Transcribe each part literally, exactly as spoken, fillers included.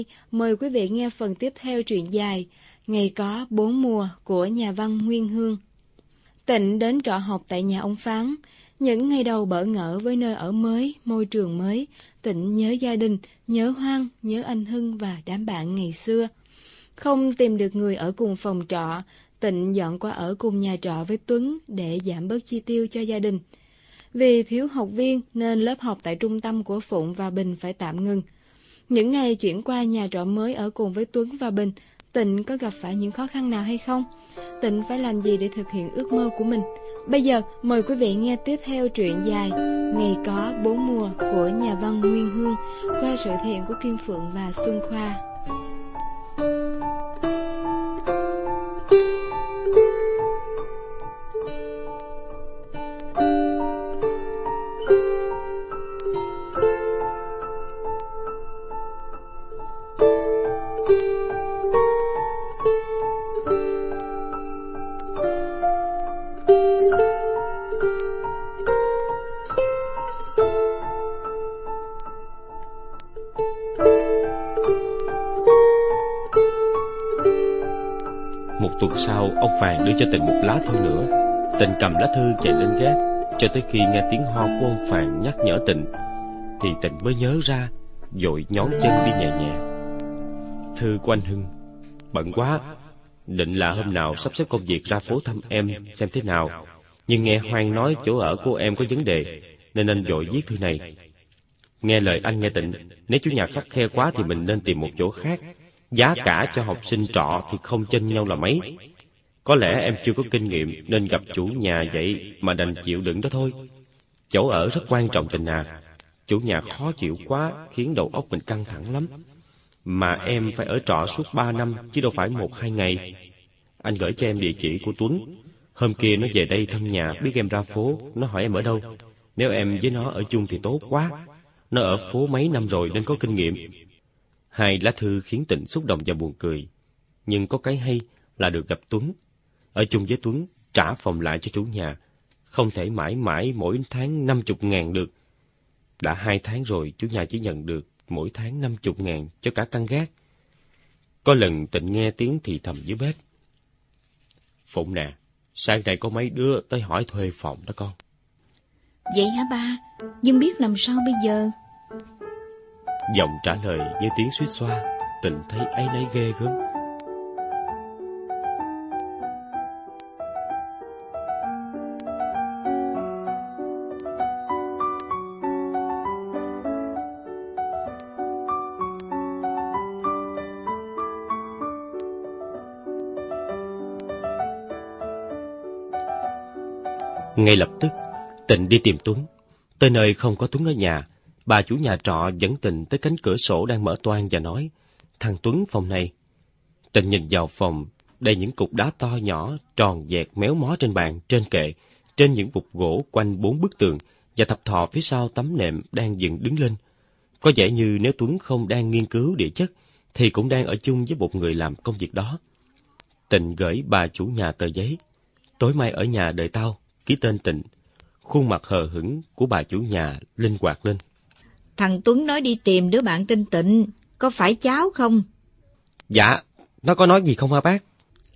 Mời quý vị nghe phần tiếp theo truyện dài Ngày có bốn mùa của nhà văn Nguyên Hương. Tịnh đến trọ học tại nhà ông Phán. Những ngày đầu bỡ ngỡ với nơi ở mới, môi trường mới, Tịnh nhớ gia đình, nhớ Hoan, nhớ anh Hưng và đám bạn ngày xưa. Không tìm được người ở cùng phòng trọ, Tịnh dọn qua ở cùng nhà trọ với Tuấn để giảm bớt chi tiêu cho gia đình. Vì thiếu học viên nên lớp học tại trung tâm của Phụng và Bình phải tạm ngừng. Những ngày chuyển qua nhà trọ mới ở cùng với Tuấn và Bình, Tịnh có gặp phải những khó khăn nào hay không? Tịnh phải làm gì để thực hiện ước mơ của mình? Bây giờ mời quý vị nghe tiếp theo truyện dài Ngày có bốn mùa của nhà văn Nguyên Hương qua sự thể hiện của Kim Phượng và Xuân Khoa. Một tuần sau, ông Phàn đưa cho Tịnh một lá thư nữa. Tịnh cầm lá thư chạy lên gác, cho tới khi nghe tiếng ho của ông Phàn nhắc nhở Tịnh, thì Tịnh mới nhớ ra, vội nhón chân đi nhẹ nhẹ. Thư của anh Hưng: bận quá, định là hôm nào sắp xếp công việc ra phố thăm em xem thế nào, nhưng nghe Hoan nói chỗ ở của em có vấn đề, nên anh vội viết thư này. Nghe lời anh nghe Tịnh, nếu chủ nhà khắt khe quá thì mình nên tìm một chỗ khác. Giá cả cho học sinh trọ thì không chênh nhau là mấy. Có lẽ em chưa có kinh nghiệm nên gặp chủ nhà vậy mà đành chịu đựng đó thôi. Chỗ ở rất quan trọng Tịnh à. Chủ nhà khó chịu quá khiến đầu óc mình căng thẳng lắm. Mà em phải ở trọ suốt ba năm chứ đâu phải một hai ngày. Anh gửi cho em địa chỉ của Tuấn. Hôm kia nó về đây thăm nhà, biết em ra phố, nó hỏi em ở đâu. Nếu em với nó ở chung thì tốt quá. Nó ở phố mấy năm rồi nên có kinh nghiệm. Hai lá thư khiến Tịnh xúc động và buồn cười. Nhưng có cái hay là được gặp Tuấn. Ở chung với Tuấn, trả phòng lại cho chủ nhà. Không thể mãi mãi mỗi tháng năm chục ngàn được. Đã hai tháng rồi, chủ nhà chỉ nhận được mỗi tháng năm chục ngàn cho cả căn gác. Có lần Tịnh nghe tiếng thì thầm dưới bếp: Phụng nè, sáng nay có mấy đứa tới hỏi thuê phòng đó con. Vậy hả ba? Nhưng biết làm sao bây giờ? Giọng trả lời như tiếng suýt xoa. Tịnh thấy áy náy ghê gớm. Ngay lập tức, Tịnh đi tìm Tuấn. Tới nơi không có Tuấn ở nhà, bà chủ nhà trọ dẫn Tịnh tới cánh cửa sổ đang mở toang và nói: Thằng Tuấn phòng này. Tịnh nhìn vào phòng, đầy những cục đá to nhỏ, tròn dẹt méo mó trên bàn, trên kệ, trên những bục gỗ quanh bốn bức tường và thập thò phía sau tấm nệm đang dựng đứng lên. Có vẻ như nếu Tuấn không đang nghiên cứu địa chất, thì cũng đang ở chung với một người làm công việc đó. Tịnh gửi bà chủ nhà tờ giấy: Tối mai ở nhà đợi tao, ký tên Tịnh. Khuôn mặt hờ hững của bà chủ nhà linh hoạt lên. Thằng Tuấn nói đi tìm đứa bạn tên Tịnh, có phải cháu không? Dạ, nó có nói gì không hả bác?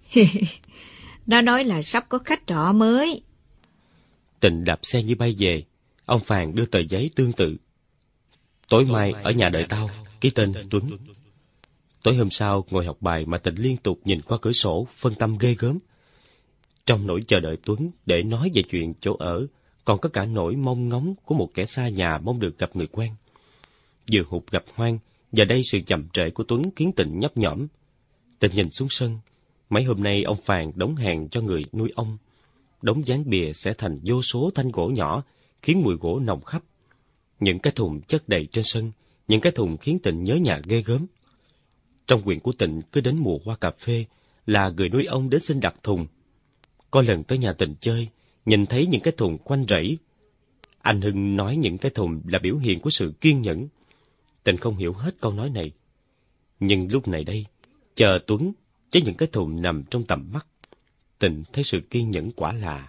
Nó nói là sắp có khách trọ mới. Tịnh đạp xe như bay về. Ông Phàn đưa tờ giấy tương tự: Tối mai ở nhà đợi tao, ký tên Tuấn. Tối hôm sau ngồi học bài mà Tịnh liên tục nhìn qua cửa sổ, phân tâm ghê gớm. Trong nỗi chờ đợi Tuấn để nói về chuyện chỗ ở, còn có cả nỗi mong ngóng của một kẻ xa nhà mong được gặp người quen. Vừa hụt gặp Hoan, và đây sự chậm trễ của Tuấn khiến Tịnh nhấp nhõm. Tịnh nhìn xuống sân. Mấy hôm nay ông Phàn đóng hàng cho người nuôi ong. Đống dán bìa sẽ thành vô số thanh gỗ nhỏ, khiến mùi gỗ nồng khắp. Những cái thùng chất đầy trên sân, những cái thùng khiến Tịnh nhớ nhà ghê gớm. Trong quyển của Tịnh, cứ đến mùa hoa cà phê là người nuôi ong đến xin đặt thùng. Có lần tới nhà Tịnh chơi, nhìn thấy những cái thùng quanh rẫy. Anh Hưng nói những cái thùng là biểu hiện của sự kiên nhẫn. Tịnh không hiểu hết câu nói này. Nhưng lúc này đây, chờ Tuấn với những cái thùng nằm trong tầm mắt, Tịnh thấy sự kiên nhẫn quả là.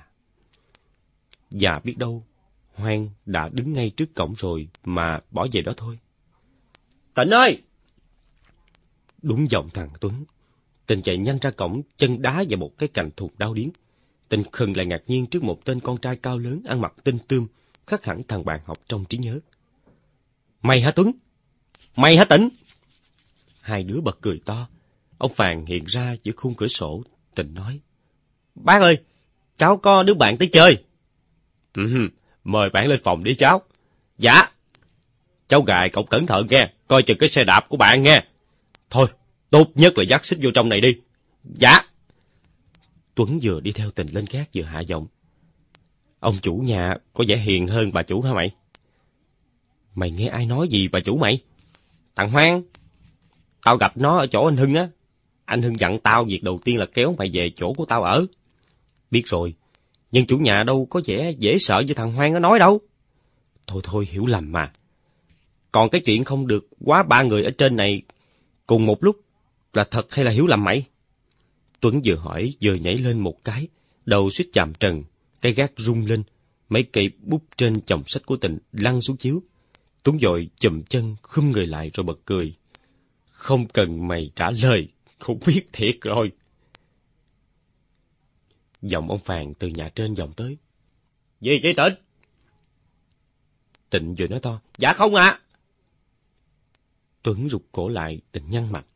Và biết đâu, Hoan đã đứng ngay trước cổng rồi mà bỏ về đó thôi. Tịnh ơi! Đúng giọng thằng Tuấn. Tình chạy nhanh ra cổng, chân đá vào một cái cành thùng đau điếng. Tình khừng lại ngạc nhiên trước một tên con trai cao lớn, ăn mặc tinh tươm, khác hẳn thằng bạn học trong trí nhớ. Mày hả Tuấn? Mày hả Tịnh? Hai đứa bật cười to. Ông Phàn hiện ra giữa khung cửa sổ. Tịnh nói: Bác ơi, cháu có đứa bạn tới chơi. Ừ, mời bạn lên phòng đi cháu. Dạ. Cháu gài cậu cẩn thận nghe, coi chừng cái xe đạp của bạn nghe. Thôi, tốt nhất là dắt xích vô trong này đi. Dạ. Tuấn vừa đi theo Tình lên gác vừa hạ giọng: Ông chủ nhà có vẻ hiền hơn bà chủ hả mày? Mày nghe ai nói gì bà chủ mày? Thằng Hoang. Tao gặp nó ở chỗ anh Hưng á. Anh Hưng dặn tao việc đầu tiên là kéo mày về chỗ của tao ở. Biết rồi, nhưng chủ nhà đâu có vẻ dễ sợ như thằng Hoang nó nói đâu. Thôi thôi, hiểu lầm mà. Còn cái chuyện không được quá ba người ở trên này cùng một lúc là thật hay là hiểu lầm mày? Tuấn vừa hỏi vừa nhảy lên một cái, đầu suýt chạm trần, cái gác rung lên, mấy cây bút trên chồng sách của Tình lăn xuống chiếu. Tuấn vội chùm chân khum người lại rồi bật cười. Không cần mày trả lời, cũng biết thiệt rồi. Giọng ông Phàn từ nhà trên vọng tới. Gì vậy Tịnh? Tịnh vừa nói to. Dạ không ạ. À. Tuấn rụt cổ lại, Tịnh nhăn mặt.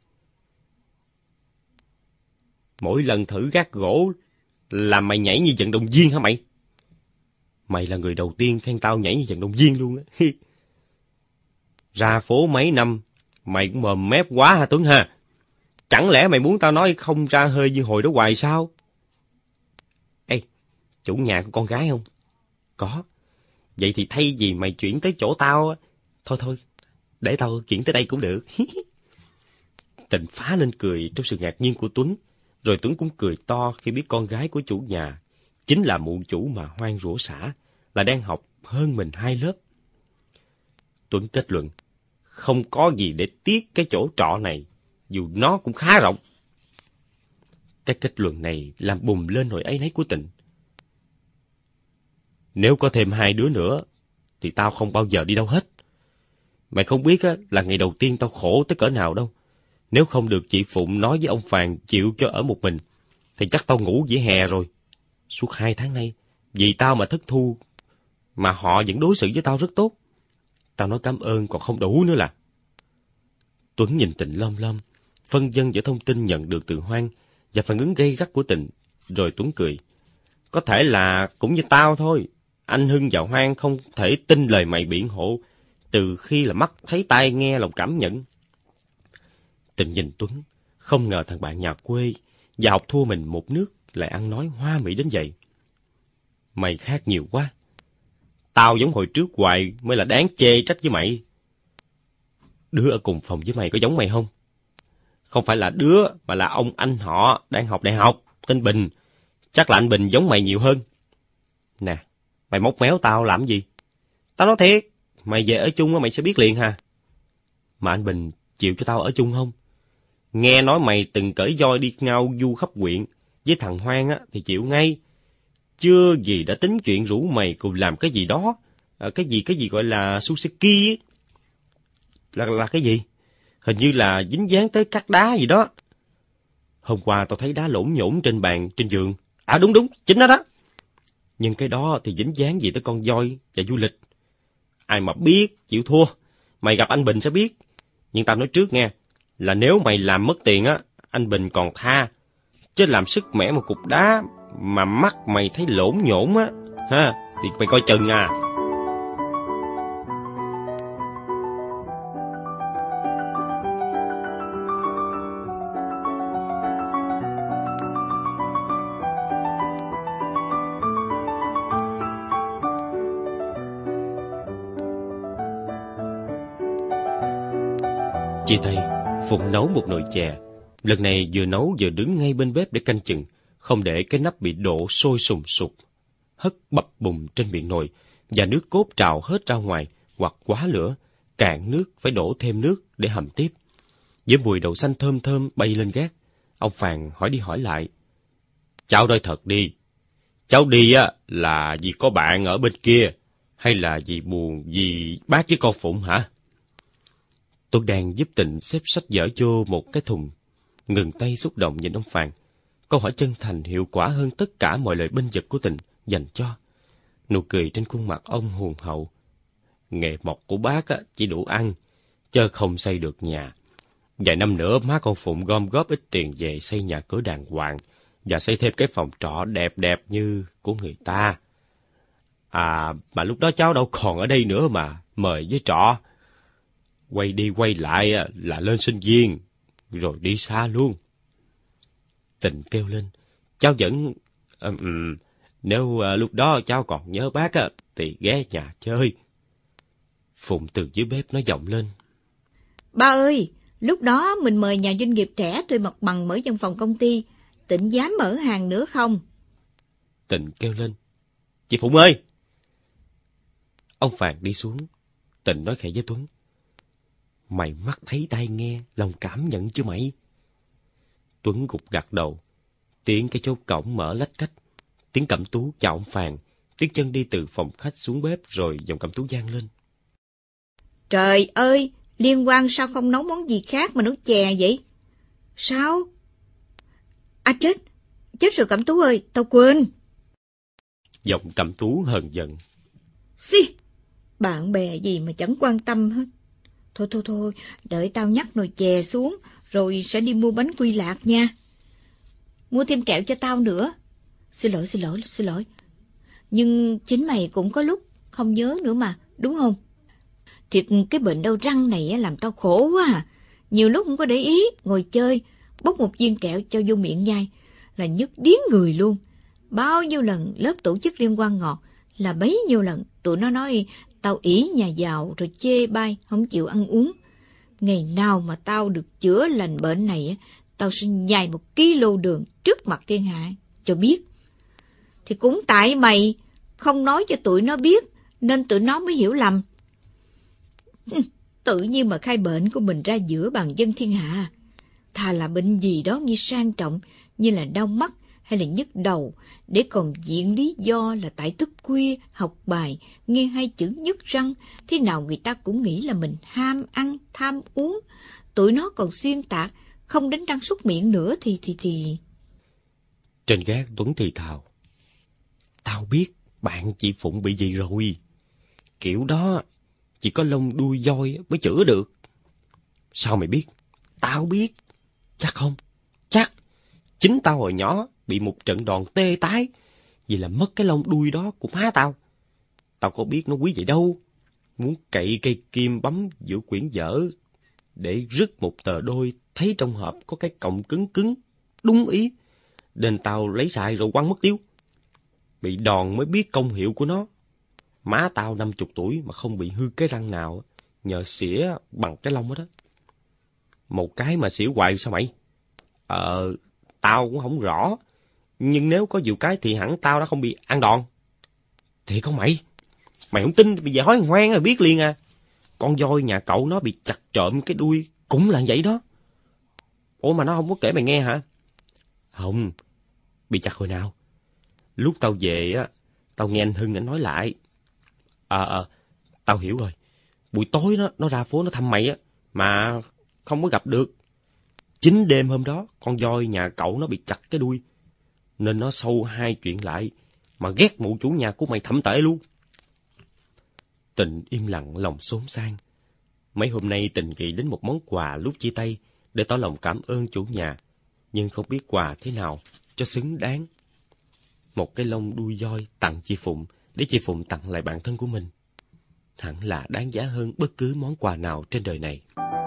Mỗi lần thử gác gỗ là mày nhảy như vận động viên hả mày? Mày là người đầu tiên khen tao nhảy như vận động viên luôn á. Ra phố mấy năm, mày cũng mồm mép quá hả Tuấn ha? Chẳng lẽ mày muốn tao nói không ra hơi như hồi đó hoài sao? Ê, chủ nhà có con gái không? Có. Vậy thì thay vì mày chuyển tới chỗ tao, thôi thôi, để tao chuyển tới đây cũng được. Tịnh phá lên cười trong sự ngạc nhiên của Tuấn, rồi Tuấn cũng cười to khi biết con gái của chủ nhà chính là mụ chủ mà Hoang rủa xả, là đang học hơn mình hai lớp. Tuấn kết luận, không có gì để tiếc cái chỗ trọ này, dù nó cũng khá rộng. Cái kết luận này làm bùng lên nỗi áy náy của Tịnh. Nếu có thêm hai đứa nữa, thì tao không bao giờ đi đâu hết. Mày không biết á, là ngày đầu tiên tao khổ tới cỡ nào đâu. Nếu không được chị Phụng nói với ông Phàn chịu cho ở một mình, thì chắc tao ngủ vỉa hè rồi. Suốt hai tháng nay, vì tao mà thất thu, mà họ vẫn đối xử với tao rất tốt. Tao nói cảm ơn còn không đủ nữa là. Tuấn nhìn Tịnh lom lom, phân vân giữa thông tin nhận được từ Hoang và phản ứng gay gắt của Tịnh, rồi Tuấn cười. Có thể là cũng như tao thôi. Anh Hưng và Hoang không thể tin lời mày biện hộ từ khi là mắt thấy tai nghe lòng cảm nhận. Tịnh nhìn Tuấn, không ngờ thằng bạn nhà quê và học thua mình một nước lại ăn nói hoa mỹ đến vậy. Mày khác nhiều quá. Tao giống hồi trước hoài mới là đáng chê trách với mày. Đứa ở cùng phòng với mày có giống mày không? Không phải là đứa, mà là ông anh họ đang học đại học, tên Bình. Chắc là anh Bình giống mày nhiều hơn. Nè, mày móc méo tao làm gì? Tao nói thiệt, mày về ở chung mày sẽ biết liền hà. Mà anh Bình chịu cho tao ở chung không? Nghe nói mày từng cởi voi đi ngao du khắp huyện, với thằng Hoang á thì chịu ngay. Chưa gì đã tính chuyện rủ mày cùng làm cái gì đó, à, cái gì cái gì gọi là Suzuki ấy. Là, là cái gì? Hình như là dính dáng tới cắt đá gì đó. Hôm qua tao thấy đá lổn nhổn trên bàn, trên giường. À đúng đúng, chính nó đó. Nhưng cái đó thì dính dáng gì tới con voi và du lịch. Ai mà biết, chịu thua. Mày gặp anh Bình sẽ biết. Nhưng tao nói trước nghe, là nếu mày làm mất tiền á, anh Bình còn tha. Chứ làm sức mẻ một cục đá mà mắt mày thấy lổn nhổn á, ha, thì mày coi chừng à. Chia tay, Phụng nấu một nồi chè. Lần này vừa nấu vừa đứng ngay bên bếp để canh chừng, không để cái nắp bị đổ sôi sùng sục, hất bập bùng trên miệng nồi, và nước cốt trào hết ra ngoài, hoặc quá lửa, cạn nước phải đổ thêm nước để hầm tiếp. Với mùi đậu xanh thơm thơm bay lên gác, ông Phàn hỏi đi hỏi lại. Cháu nói thật đi, cháu đi á là vì có bạn ở bên kia, hay là vì buồn vì bác với con Phụng hả? Tôi đang giúp Tịnh xếp sách vở vô một cái thùng, ngừng tay xúc động nhìn ông Phàn. Câu hỏi chân thành hiệu quả hơn tất cả mọi lời bênh vực của Tịnh dành cho. Nụ cười trên khuôn mặt ông hùng hậu. Nghề mộc của bác á, chỉ đủ ăn, chớ không xây được nhà. Vài năm nữa má con Phụng gom góp ít tiền về xây nhà cửa đàng hoàng và xây thêm cái phòng trọ đẹp đẹp như của người ta. À, mà lúc đó cháu đâu còn ở đây nữa mà, mời với trọ. Quay đi quay lại là lên sinh viên, rồi đi xa luôn. Tịnh kêu lên, cháu vẫn... Um, nếu uh, lúc đó cháu còn nhớ bác á, thì ghé nhà chơi. Phụng từ dưới bếp nói vọng lên. Ba ơi, lúc đó mình mời nhà doanh nghiệp trẻ thuê mặt bằng mở văn phòng công ty, Tịnh dám mở hàng nữa không? Tịnh kêu lên, chị Phụng ơi! Ông Phàn đi xuống, Tịnh nói khẽ với Tuấn. Mày mắt thấy tai nghe, lòng cảm nhận chứ mày? Tuấn gục gặt đầu, tiếng cái chốt cổng mở lách cách, tiếng Cẩm Tú chào ông Phàn, tiếng chân đi từ phòng khách xuống bếp rồi giọng Cẩm Tú vang lên. Trời ơi, Liên Quan sao không nấu món gì khác mà nấu chè vậy? Sao? À chết, chết rồi Cẩm Tú ơi, tao quên. Giọng Cẩm Tú hờn giận. Xì, bạn bè gì mà chẳng quan tâm hết. Thôi thôi thôi, đợi tao nhắc nồi chè xuống, rồi sẽ đi mua bánh quy lạc nha. Mua thêm kẹo cho tao nữa. Xin lỗi, xin lỗi, xin lỗi. Nhưng chính mày cũng có lúc không nhớ nữa mà, đúng không? Thiệt cái bệnh đau răng này làm tao khổ quá à. Nhiều lúc không có để ý, ngồi chơi, bốc một viên kẹo cho vô miệng nhai, là nhức điếng người luôn. Bao nhiêu lần lớp tổ chức Liên Quan ngọt, là bấy nhiêu lần tụi nó nói tao ỷ nhà giàu rồi chê bai, không chịu ăn uống. Ngày nào mà tao được chữa lành bệnh này, tao sẽ nhai một ký lô đường trước mặt thiên hạ, cho biết. Thì cũng tại mày không nói cho tụi nó biết, nên tụi nó mới hiểu lầm. Tự nhiên mà khai bệnh của mình ra giữa bàn dân thiên hạ. Thà là bệnh gì đó nghi sang trọng, như là đau mắt hay là nhức đầu, để còn diện lý do là tại thức khuya, học bài, nghe hai chữ nhức răng, thế nào người ta cũng nghĩ là mình ham ăn, tham uống. Tụi nó còn xuyên tạc, không đánh răng súc miệng nữa thì... thì thì Trên gác Tuấn thì thào. Tao biết bạn chị Phụng bị gì rồi. Kiểu đó chỉ có lông đuôi voi mới chữa được. Sao mày biết? Tao biết. Chắc không? Chắc. Chính tao hồi nhỏ bị một trận đòn tê tái vì là mất cái lông đuôi đó của má tao. Tao có biết nó quý vậy đâu. Muốn cậy cây kim bấm giữa quyển vở để rứt một tờ đôi, thấy trong hộp có cái cọng cứng cứng, đúng ý. Nên tao lấy xài rồi quăng mất tiêu. Bị đòn mới biết công hiệu của nó. Má tao năm chục tuổi mà không bị hư cái răng nào, nhờ xỉa bằng cái lông đó đó. Một cái mà xỉa hoài sao mày? Ờ, tao cũng không rõ. Nhưng nếu có nhiều cái thì hẳn tao đã không bị ăn đòn. Thì không mày? Mày không tin thì bây giờ hói hoang rồi biết liền à. Con voi nhà cậu nó bị chặt trộm cái đuôi cũng là vậy đó. Ủa mà nó không có kể mày nghe hả? Không. Bị chặt hồi nào? Lúc tao về á, tao nghe anh Hưng anh nói lại. Ờ, à, à, tao hiểu rồi. Buổi tối nó, nó ra phố nó thăm mày á, mà không có gặp được. Chính đêm hôm đó, con voi nhà cậu nó bị chặt cái đuôi. Nên nó sâu hai chuyện lại, mà ghét mụ chủ nhà của mày thậm tệ luôn. Tình im lặng lòng xốn sang. Mấy hôm nay Tình nghĩ đến một món quà lúc chia tay để tỏ lòng cảm ơn chủ nhà, nhưng không biết quà thế nào cho xứng đáng. Một cái lông đuôi voi tặng chị Phụng để chị Phụng tặng lại bạn thân của mình, hẳn là đáng giá hơn bất cứ món quà nào trên đời này.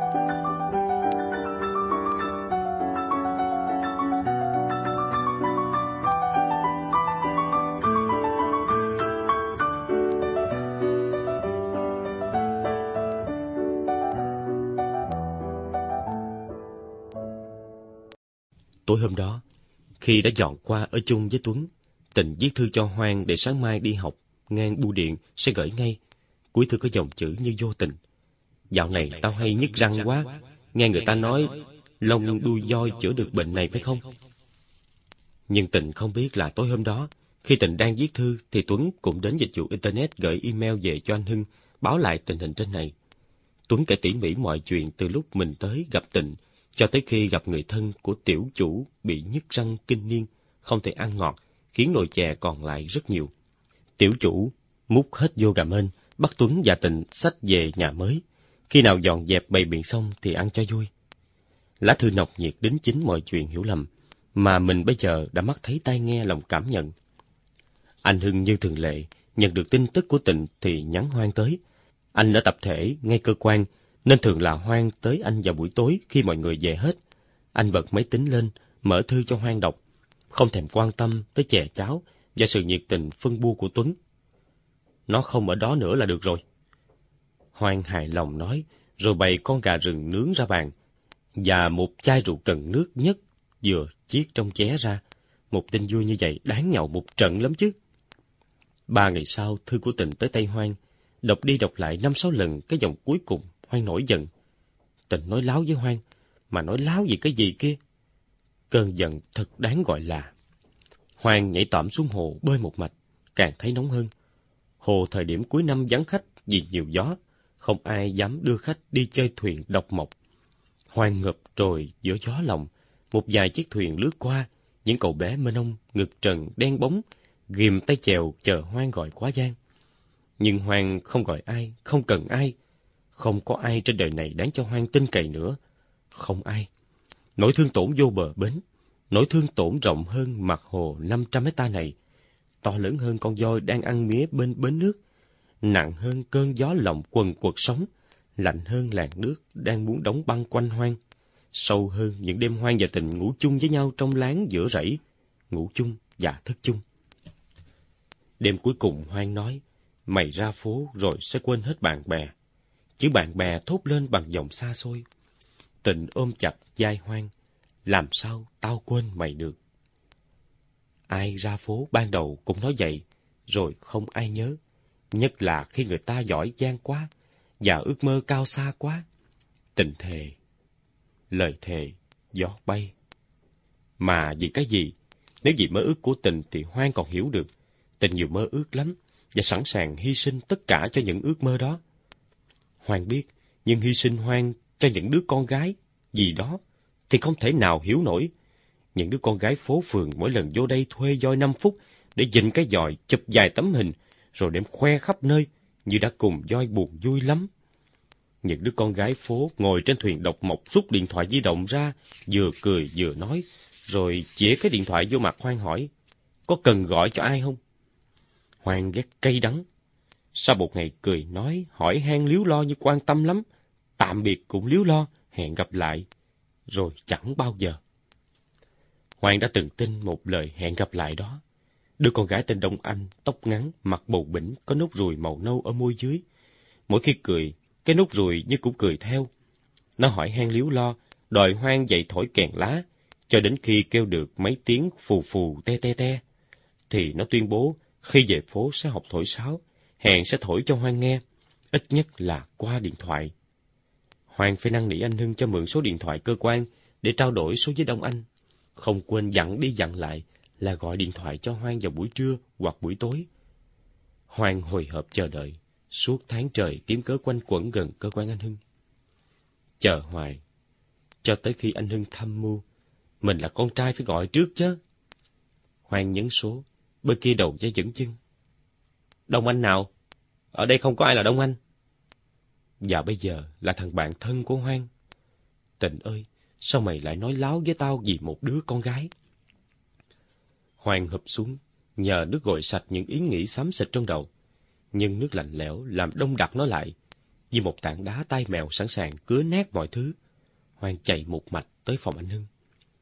Tối hôm đó, khi đã dọn qua ở chung với Tuấn, Tình viết thư cho Hoang để sáng mai đi học, ngang bưu điện sẽ gửi ngay. Cuối thư có dòng chữ như vô tình. Dạo này tao hay nhức răng quá, nghe người ta nói lông đuôi voi chữa được bệnh này phải không? Nhưng Tình không biết là tối hôm đó, khi Tình đang viết thư thì Tuấn cũng đến dịch vụ Internet gửi email về cho anh Hưng, báo lại tình hình trên này. Tuấn kể tỉ mỉ mọi chuyện từ lúc mình tới gặp Tịnh, cho tới khi gặp người thân của tiểu chủ bị nhức răng kinh niên, không thể ăn ngọt, khiến nồi chè còn lại rất nhiều. Tiểu chủ múc hết vô gà mên, bắt Tuấn và Tịnh xách về nhà mới. Khi nào dọn dẹp bày biện xong thì ăn cho vui. Lá thư nồng nhiệt đính chính mọi chuyện hiểu lầm, mà mình bây giờ đã mắt thấy tai nghe lòng cảm nhận. Anh Hưng như thường lệ, nhận được tin tức của Tịnh thì nhắn Hoan tới. Anh ở tập thể ngay cơ quan, nên thường là Hoan tới anh vào buổi tối khi mọi người về hết. Anh bật máy tính lên, mở thư cho Hoan đọc, không thèm quan tâm tới chè cháo và sự nhiệt tình phân bua của Tuấn. Nó không ở đó nữa là được rồi. Hoan hài lòng nói, rồi bày con gà rừng nướng ra bàn, và một chai rượu cần nước nhất vừa chiết trong ché ra. Một tin vui như vậy đáng nhậu một trận lắm chứ. Ba ngày sau, thư của Tịnh tới tay Hoan. Đọc đi đọc lại năm sáu lần cái dòng cuối cùng, Hoan nổi giận. Tịnh nói láo với Hoan, mà nói láo gì cái gì kia. Cơn giận thật đáng gọi là. Hoan nhảy tọm xuống hồ bơi một mạch, càng thấy nóng hơn. Hồ thời điểm cuối năm vắng khách vì nhiều gió, không ai dám đưa khách đi chơi thuyền độc mộc. Hoan ngập rồi giữa gió lòng, một vài chiếc thuyền lướt qua, những cậu bé mênh mông, ngực trần đen bóng, ghìm tay chèo chờ Hoan gọi quá giang. Nhưng Hoan không gọi ai, không cần ai. Không có ai trên đời này đáng cho Hoan tin cậy nữa. Không ai. Nỗi thương tổn vô bờ bến, nỗi thương tổn rộng hơn mặt hồ năm trăm hecta này, to lớn hơn con voi đang ăn mía bên bến nước, nặng hơn cơn gió lộng quần quật sóng, lạnh hơn làn nước đang muốn đóng băng quanh Hoan, sâu hơn những đêm Hoan và Tịnh ngủ chung với nhau trong láng giữa rẫy, ngủ chung và thức chung. Đêm cuối cùng Hoan nói, mày ra phố rồi sẽ quên hết bạn bè. Chữ bạn bè thốt lên bằng giọng xa xôi. Tịnh ôm chặt vai Hoan, làm sao tao quên mày được. Ai ra phố ban đầu cũng nói vậy, rồi không ai nhớ. Nhất là khi người ta giỏi giang quá, và ước mơ cao xa quá. Tình thề, lời thề, gió bay. Mà vì cái gì? Nếu vì mơ ước của Tình thì Hoan còn hiểu được. Tình nhiều mơ ước lắm, và sẵn sàng hy sinh tất cả cho những ước mơ đó. Hoan biết, nhưng hy sinh Hoan cho những đứa con gái gì đó thì không thể nào hiểu nổi. Những đứa con gái phố phường mỗi lần vô đây thuê voi năm phút để dình cái dòi chụp vài tấm hình, rồi đem khoe khắp nơi như đã cùng voi buồn vui lắm. Những đứa con gái phố ngồi trên thuyền độc mộc rút điện thoại di động ra, vừa cười vừa nói, rồi chĩa cái điện thoại vô mặt Hoan hỏi, có cần gọi cho ai không? Hoan ghét cay đắng. Sau một ngày cười nói, hỏi han líu lo như quan tâm lắm, tạm biệt cũng líu lo, hẹn gặp lại, rồi chẳng bao giờ. Hoan đã từng tin một lời hẹn gặp lại đó. Đứa con gái tên Đông Anh, tóc ngắn, mặt bầu bĩnh, có nốt ruồi màu nâu ở môi dưới. Mỗi khi cười, cái nốt ruồi như cũng cười theo. Nó hỏi han líu lo, đòi Hoan dậy thổi kèn lá, cho đến khi kêu được mấy tiếng phù phù te te te. Thì nó tuyên bố khi về phố sẽ học thổi sáo, hẹn sẽ thổi cho Hoan nghe, ít nhất là qua điện thoại. Hoan phải năn nỉ anh Hưng cho mượn số điện thoại cơ quan để trao đổi số với Đông Anh. Không quên dặn đi dặn lại là gọi điện thoại cho Hoan vào buổi trưa hoặc buổi tối. Hoan hồi hộp chờ đợi, suốt tháng trời kiếm cớ quanh quẩn gần cơ quan anh Hưng. Chờ hoài, cho tới khi anh Hưng thăm mưu, mình là con trai phải gọi trước chứ. Hoan nhấn số, bên kia đầu dây dẫn chân. Đông Anh nào? Ở đây không có ai là Đông Anh. Và bây giờ là thằng bạn thân của Hoan. Tịnh ơi, sao mày lại nói láo với tao vì một đứa con gái? Hoan hụp xuống, nhờ nước gội sạch những ý nghĩ xám xịt trong đầu. Nhưng nước lạnh lẽo làm đông đặc nó lại, như một tảng đá tai mèo sẵn sàng cứa nát mọi thứ. Hoan chạy một mạch tới phòng anh Hưng.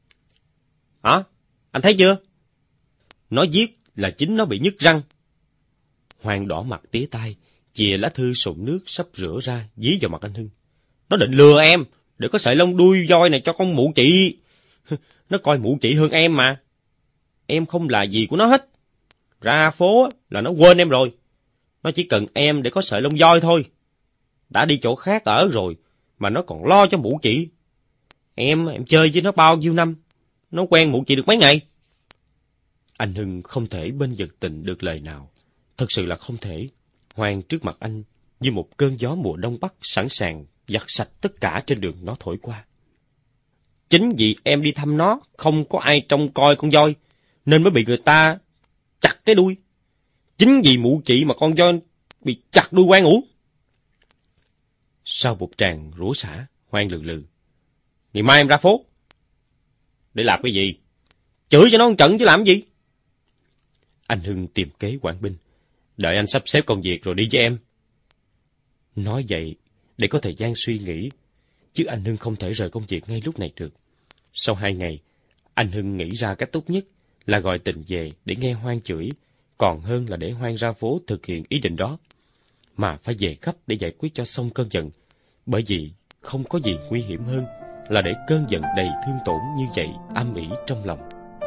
Hả? Anh thấy chưa? Nó giết là chính nó bị nhức răng. Hoan đỏ mặt tía tai, chìa lá thư sụn nước sắp rửa ra dí vào mặt anh Hưng. Nó định lừa em, để có sợi lông đuôi voi này cho con mụ chị. Nó coi mụ chị hơn em mà. Em không là gì của nó hết. Ra phố là nó quên em rồi. Nó chỉ cần em để có sợi lông voi thôi. Đã đi chỗ khác ở rồi, mà nó còn lo cho mụ chị. Em, em chơi với nó bao nhiêu năm, nó quen mụ chị được mấy ngày. Anh Hưng không thể bên vực Tình được lời nào. Thật sự là không thể. Hoan trước mặt anh như một cơn gió mùa đông bắc sẵn sàng giặt sạch tất cả trên đường nó thổi qua. Chính vì em đi thăm nó, không có ai trông coi con voi, nên mới bị người ta chặt cái đuôi. Chính vì mụ chị mà con voi bị chặt đuôi quan ủ. Sau một tràng rủa xả, Hoan lừ lừ. Ngày mai em ra phố. Để làm cái gì? Chửi cho nó một trận chứ làm gì? Anh Hưng tìm kế quản binh. Đợi anh sắp xếp công việc rồi đi với em. Nói vậy để có thời gian suy nghĩ, chứ anh Hưng không thể rời công việc ngay lúc này được. Sau hai ngày, anh Hưng nghĩ ra cách tốt nhất là gọi Tình về để nghe Hoan chửi, còn hơn là để Hoan ra phố thực hiện ý định đó. Mà phải về gấp để giải quyết cho xong cơn giận, bởi vì không có gì nguy hiểm hơn là để cơn giận đầy thương tổn như vậy âm ỉ trong lòng.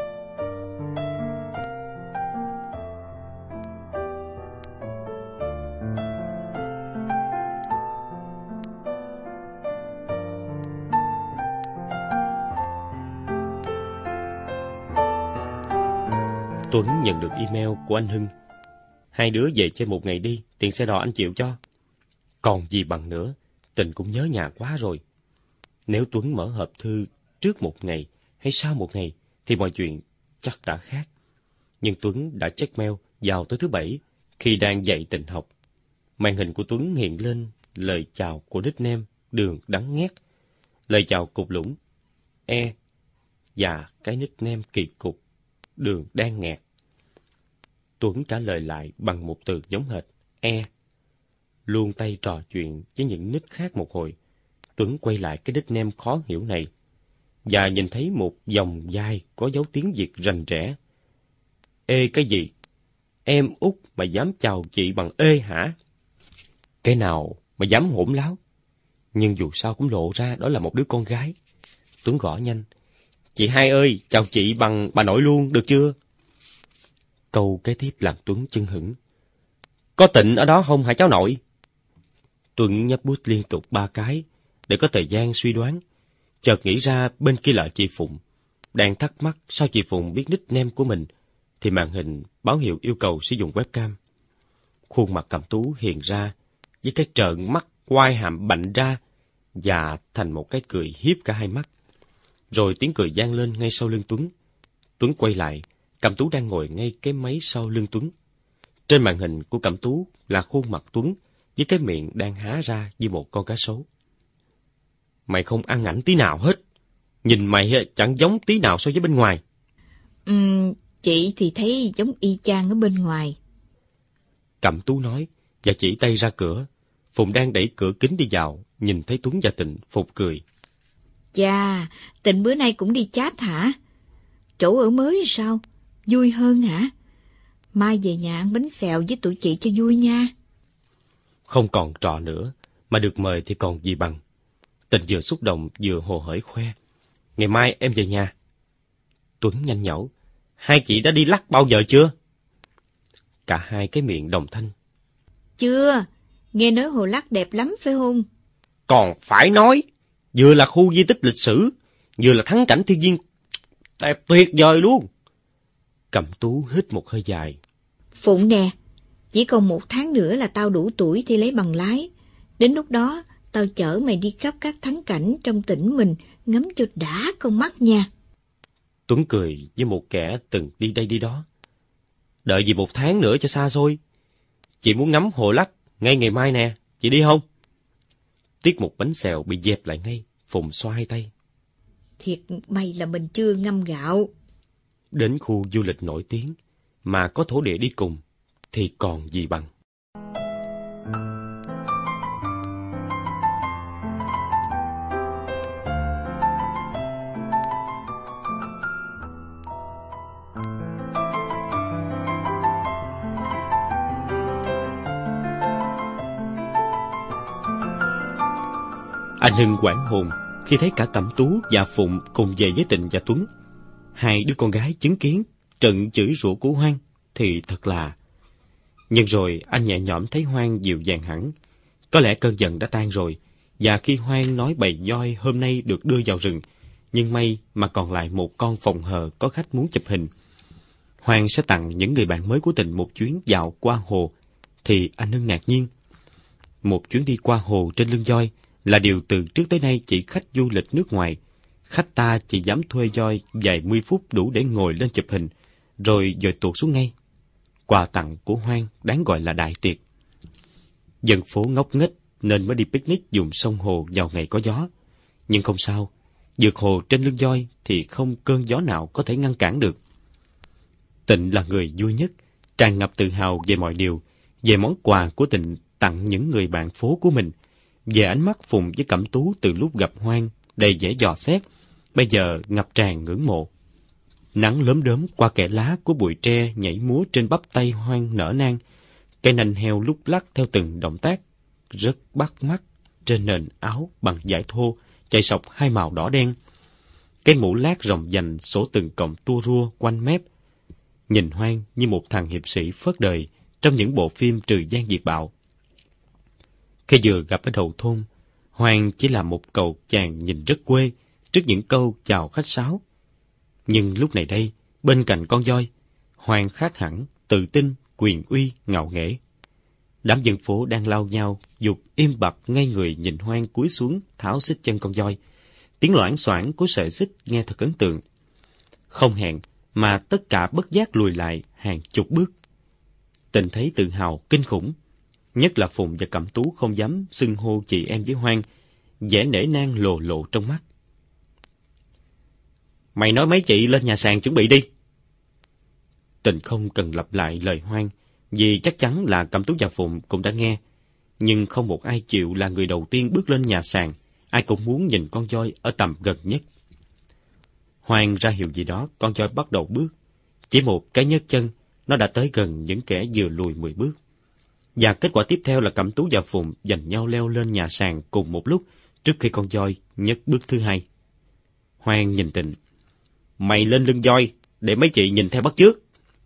Tuấn nhận được email của anh Hưng. Hai đứa về chơi một ngày đi, tiền xe đò anh chịu cho. Còn gì bằng nữa, Tình cũng nhớ nhà quá rồi. Nếu Tuấn mở hộp thư trước một ngày hay sau một ngày thì mọi chuyện chắc đã khác. Nhưng Tuấn đã check mail vào tối thứ Bảy khi đang dạy Tình học. Màn hình của Tuấn hiện lên lời chào của nickname Đường Đắng Ngét, lời chào cục lũng E và cái nickname kỳ cục Đường Đang Ngẹt. Tuấn trả lời lại bằng một từ giống hệt E. Luôn tay trò chuyện với những nick khác một hồi, Tuấn quay lại cái nickname khó hiểu này và nhìn thấy một dòng dài có dấu tiếng Việt rành rẽ. Ê cái gì? Em Út mà dám chào chị bằng ê hả? Cái nào mà dám hỗn láo? Nhưng dù sao cũng lộ ra đó là một đứa con gái. Tuấn gõ nhanh. Chị Hai ơi, chào chị bằng bà nội luôn, được chưa? Câu kế tiếp làm Tuấn chưng hửng. Có Tịnh ở đó không hả cháu nội? Tuấn nhấp bút liên tục ba cái để có thời gian suy đoán. Chợt nghĩ ra bên kia là chị Phụng. Đang thắc mắc sao chị Phụng biết nickname của mình, thì màn hình báo hiệu yêu cầu sử dụng webcam. Khuôn mặt Cẩm Tú hiện ra với cái trợn mắt quai hàm bạnh ra và thành một cái cười hiếp cả hai mắt. Rồi tiếng cười vang lên ngay sau lưng Tuấn. Tuấn quay lại, Cẩm Tú đang ngồi ngay cái máy sau lưng Tuấn. Trên màn hình của Cẩm Tú là khuôn mặt Tuấn với cái miệng đang há ra như một con cá sấu. Mày không ăn ảnh tí nào hết. Nhìn mày chẳng giống tí nào so với bên ngoài. Ừm, chị thì thấy giống y chang ở bên ngoài. Cẩm Tú nói và chỉ tay ra cửa. Phụng đang đẩy cửa kính đi vào, nhìn thấy Tuấn và Tịnh, Phụng cười. Chà, Tịnh bữa nay cũng đi chat hả? Chỗ ở mới sao? Vui hơn hả? Mai về nhà ăn bánh xèo với tụi chị cho vui nha. Không còn trò nữa, mà được mời thì còn gì bằng. Tịnh vừa xúc động vừa hồ hởi khoe. Ngày mai em về nhà. Tuấn nhanh nhẩu. Hai chị đã đi lắc bao giờ chưa? Cả hai cái miệng đồng thanh. Chưa, nghe nói Hồ Lắc đẹp lắm phải không? Còn phải nói, vừa là khu di tích lịch sử, vừa là thắng cảnh thiên nhiên đẹp tuyệt vời luôn. Cẩm Tú hít một hơi dài. Phụng nè, chỉ còn một tháng nữa là tao đủ tuổi thi lấy bằng lái. Đến lúc đó, tao chở mày đi khắp các thắng cảnh trong tỉnh mình, ngắm cho đã con mắt nha. Tuấn cười với một kẻ từng đi đây đi đó. Đợi gì một tháng nữa cho xa xôi. Chị muốn ngắm Hồ Lắc ngay ngày mai nè, chị đi không? Tiết mục bánh xèo bị dẹp lại ngay, Phụng xoay tay. Thiệt may là mình chưa ngâm gạo. Đến khu du lịch nổi tiếng mà có thổ địa đi cùng thì còn gì bằng. Anh Hưng hoảng hồn khi thấy cả Cẩm Tú và Phụng cùng về với Tịnh và Tuấn. Hai đứa con gái chứng kiến trận chửi rủa của Hoan thì thật là... Nhưng rồi anh nhẹ nhõm thấy Hoan dịu dàng hẳn. Có lẽ cơn giận đã tan rồi. Và khi Hoan nói bầy voi hôm nay được đưa vào rừng, nhưng may mà còn lại một con phòng hờ có khách muốn chụp hình. Hoan sẽ tặng những người bạn mới của Tịnh một chuyến dạo qua hồ, thì anh Hưng ngạc nhiên. Một chuyến đi qua hồ trên lưng voi là điều từ trước tới nay chỉ khách du lịch nước ngoài. Khách ta chỉ dám thuê voi vài mươi phút đủ để ngồi lên chụp hình, rồi dời tuột xuống ngay. Quà tặng của Hoang đáng gọi là đại tiệc. Dân phố ngốc nghếch nên mới đi picnic dùng sông hồ vào ngày có gió. Nhưng không sao, vượt hồ trên lưng voi thì không cơn gió nào có thể ngăn cản được. Tịnh là người vui nhất, tràn ngập tự hào về mọi điều, về món quà của Tịnh tặng những người bạn phố của mình, về ánh mắt Phùng với Cẩm Tú từ lúc gặp Hoang đầy vẻ dò xét, bây giờ ngập tràn ngưỡng mộ. Nắng lớm đớm qua kẽ lá của bụi tre nhảy múa trên bắp tay Hoang nở nang, cây nành heo lúc lắc theo từng động tác, rất bắt mắt trên nền áo bằng vải thô chạy sọc hai màu đỏ đen. Cái mũ lát rộng vành sổ từng cọng tua rua quanh mép, nhìn Hoang như một thằng hiệp sĩ phớt đời trong những bộ phim trừ gian diệt bạo. Khi vừa gặp ở đầu thôn, Hoang chỉ là một cậu chàng nhìn rất quê trước những câu chào khách sáo. Nhưng lúc này đây, bên cạnh con voi, Hoang khác hẳn, tự tin, quyền uy, ngạo nghễ. Đám dân phố đang lao nhau, dục im bặt ngay người nhìn Hoang cúi xuống tháo xích chân con voi. Tiếng loảng xoảng của sợi xích nghe thật ấn tượng. Không hẹn mà tất cả bất giác lùi lại hàng chục bước. Tịnh thấy tự hào kinh khủng, nhất là Phùng và Cẩm Tú không dám xưng hô chị em với Hoang, vẻ nể nang lồ lộ trong mắt. Mày nói mấy chị lên nhà sàn chuẩn bị đi. Tịnh không cần lặp lại lời Hoang, vì chắc chắn là Cẩm Tú và Phùng cũng đã nghe, nhưng không một ai chịu là người đầu tiên bước lên nhà sàn. Ai cũng muốn nhìn con voi ở tầm gần nhất. Hoang ra hiệu gì đó, con voi bắt đầu bước. Chỉ một cái nhấc chân, nó đã tới gần những kẻ vừa lùi mười bước. Và kết quả tiếp theo là Cẩm Tú và Phùng giành nhau leo lên nhà sàn cùng một lúc trước khi con voi nhấc bước thứ hai. Hoang nhìn Tịnh. Mày lên lưng voi, để mấy chị nhìn theo bắt chước.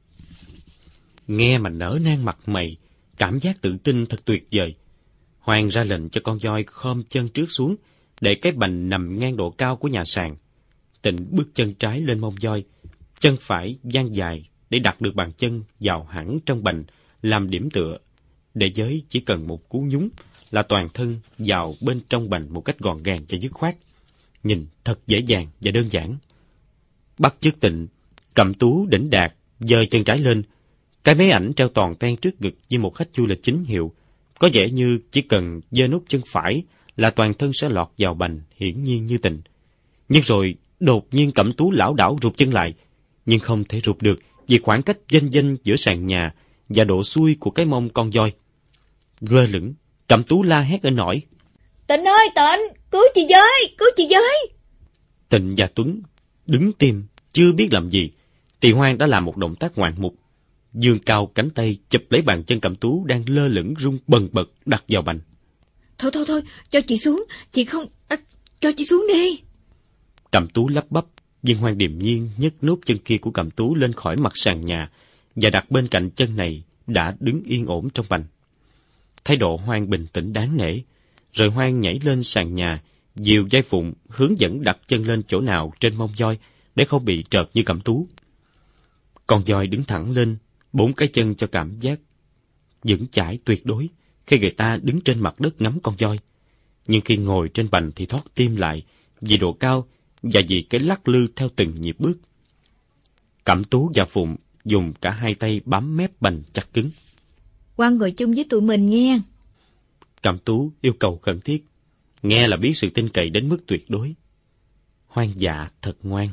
Nghe mà nở nang mặt mày, cảm giác tự tin thật tuyệt vời. Hoang ra lệnh cho con voi khom chân trước xuống, để cái bành nằm ngang độ cao của nhà sàn. Tịnh bước chân trái lên mông voi, chân phải dang dài để đặt được bàn chân vào hẳn trong bành, làm điểm tựa. Để giới chỉ cần một cú nhúng là toàn thân vào bên trong bành một cách gọn gàng và dứt khoát. Nhìn thật dễ dàng và đơn giản. Bắt chước Tịnh, Cẩm Tú đỉnh đạt, giơ chân trái lên. Cái máy ảnh treo toàn ten trước ngực như một khách du lịch chính hiệu. Có vẻ như chỉ cần giơ nút chân phải là toàn thân sẽ lọt vào bành, hiển nhiên như Tịnh. Nhưng rồi đột nhiên Cẩm Tú lảo đảo rụt chân lại, nhưng không thể rụt được vì khoảng cách vênh vênh giữa sàn nhà và độ xuôi của cái mông con voi. Lơ lửng, Cẩm Tú la hét inh ỏi. Tịnh ơi Tịnh, cứu chị với, cứu chị với. Tịnh và Tuấn đứng tim, chưa biết làm gì, thì Hoang đã làm một động tác ngoạn mục. Giương cao cánh tay chụp lấy bàn chân Cẩm Tú đang lơ lửng rung bần bật đặt vào bành. Thôi thôi thôi, cho chị xuống, chị không... À, cho chị xuống đi. Cẩm Tú lắp bắp, nhưng Hoang điềm nhiên nhấc nốt chân kia của Cẩm Tú lên khỏi mặt sàn nhà và đặt bên cạnh chân này đã đứng yên ổn trong bành. Thái độ Hoang bình tĩnh đáng nể, rồi Hoang nhảy lên sàn nhà, dìu vai Phụng hướng dẫn đặt chân lên chỗ nào trên mông voi để không bị trợt như Cẩm Tú. Con voi đứng thẳng lên, bốn cái chân cho cảm giác vững chãi tuyệt đối khi người ta đứng trên mặt đất ngắm con voi. Nhưng khi ngồi trên bành thì thót tim lại vì độ cao và vì cái lắc lư theo từng nhịp bước. Cẩm Tú và Phụng dùng cả hai tay bám mép bành chặt cứng. Ngoan ngồi chung với tụi mình nghe. Cẩm Tú yêu cầu khẩn thiết, nghe là biết sự tin cậy đến mức tuyệt đối. Hoang dạ thật ngoan.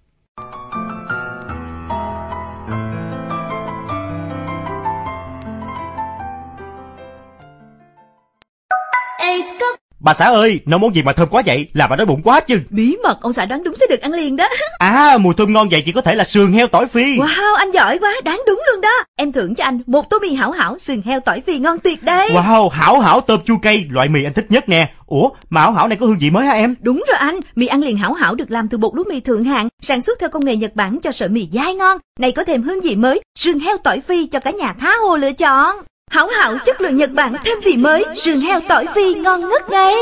Bà xã ơi, nấu món gì mà thơm quá vậy? Làm bà đói bụng quá chứ. Bí mật, ông xã đoán đúng sẽ được ăn liền đó. À, mùi thơm ngon vậy chỉ có thể là sườn heo tỏi phi. Wow, anh giỏi quá, đoán đúng luôn đó. Em thưởng cho anh một tô mì hảo hảo sườn heo tỏi phi ngon tuyệt đây. Wow, hảo hảo tôm chua cay, loại mì anh thích nhất nè. Ủa, mà hảo hảo này có hương vị mới hả em? Đúng rồi anh, mì ăn liền hảo hảo được làm từ bột lúa mì thượng hạng, sản xuất theo công nghệ Nhật Bản cho sợi mì dai ngon. Này có thêm hương vị mới, sườn heo tỏi phi cho cả nhà tha hồ lựa chọn. Hảo hảo chất lượng Nhật Bản thêm vị mới, sườn heo tỏi phi ngon ngất ngay.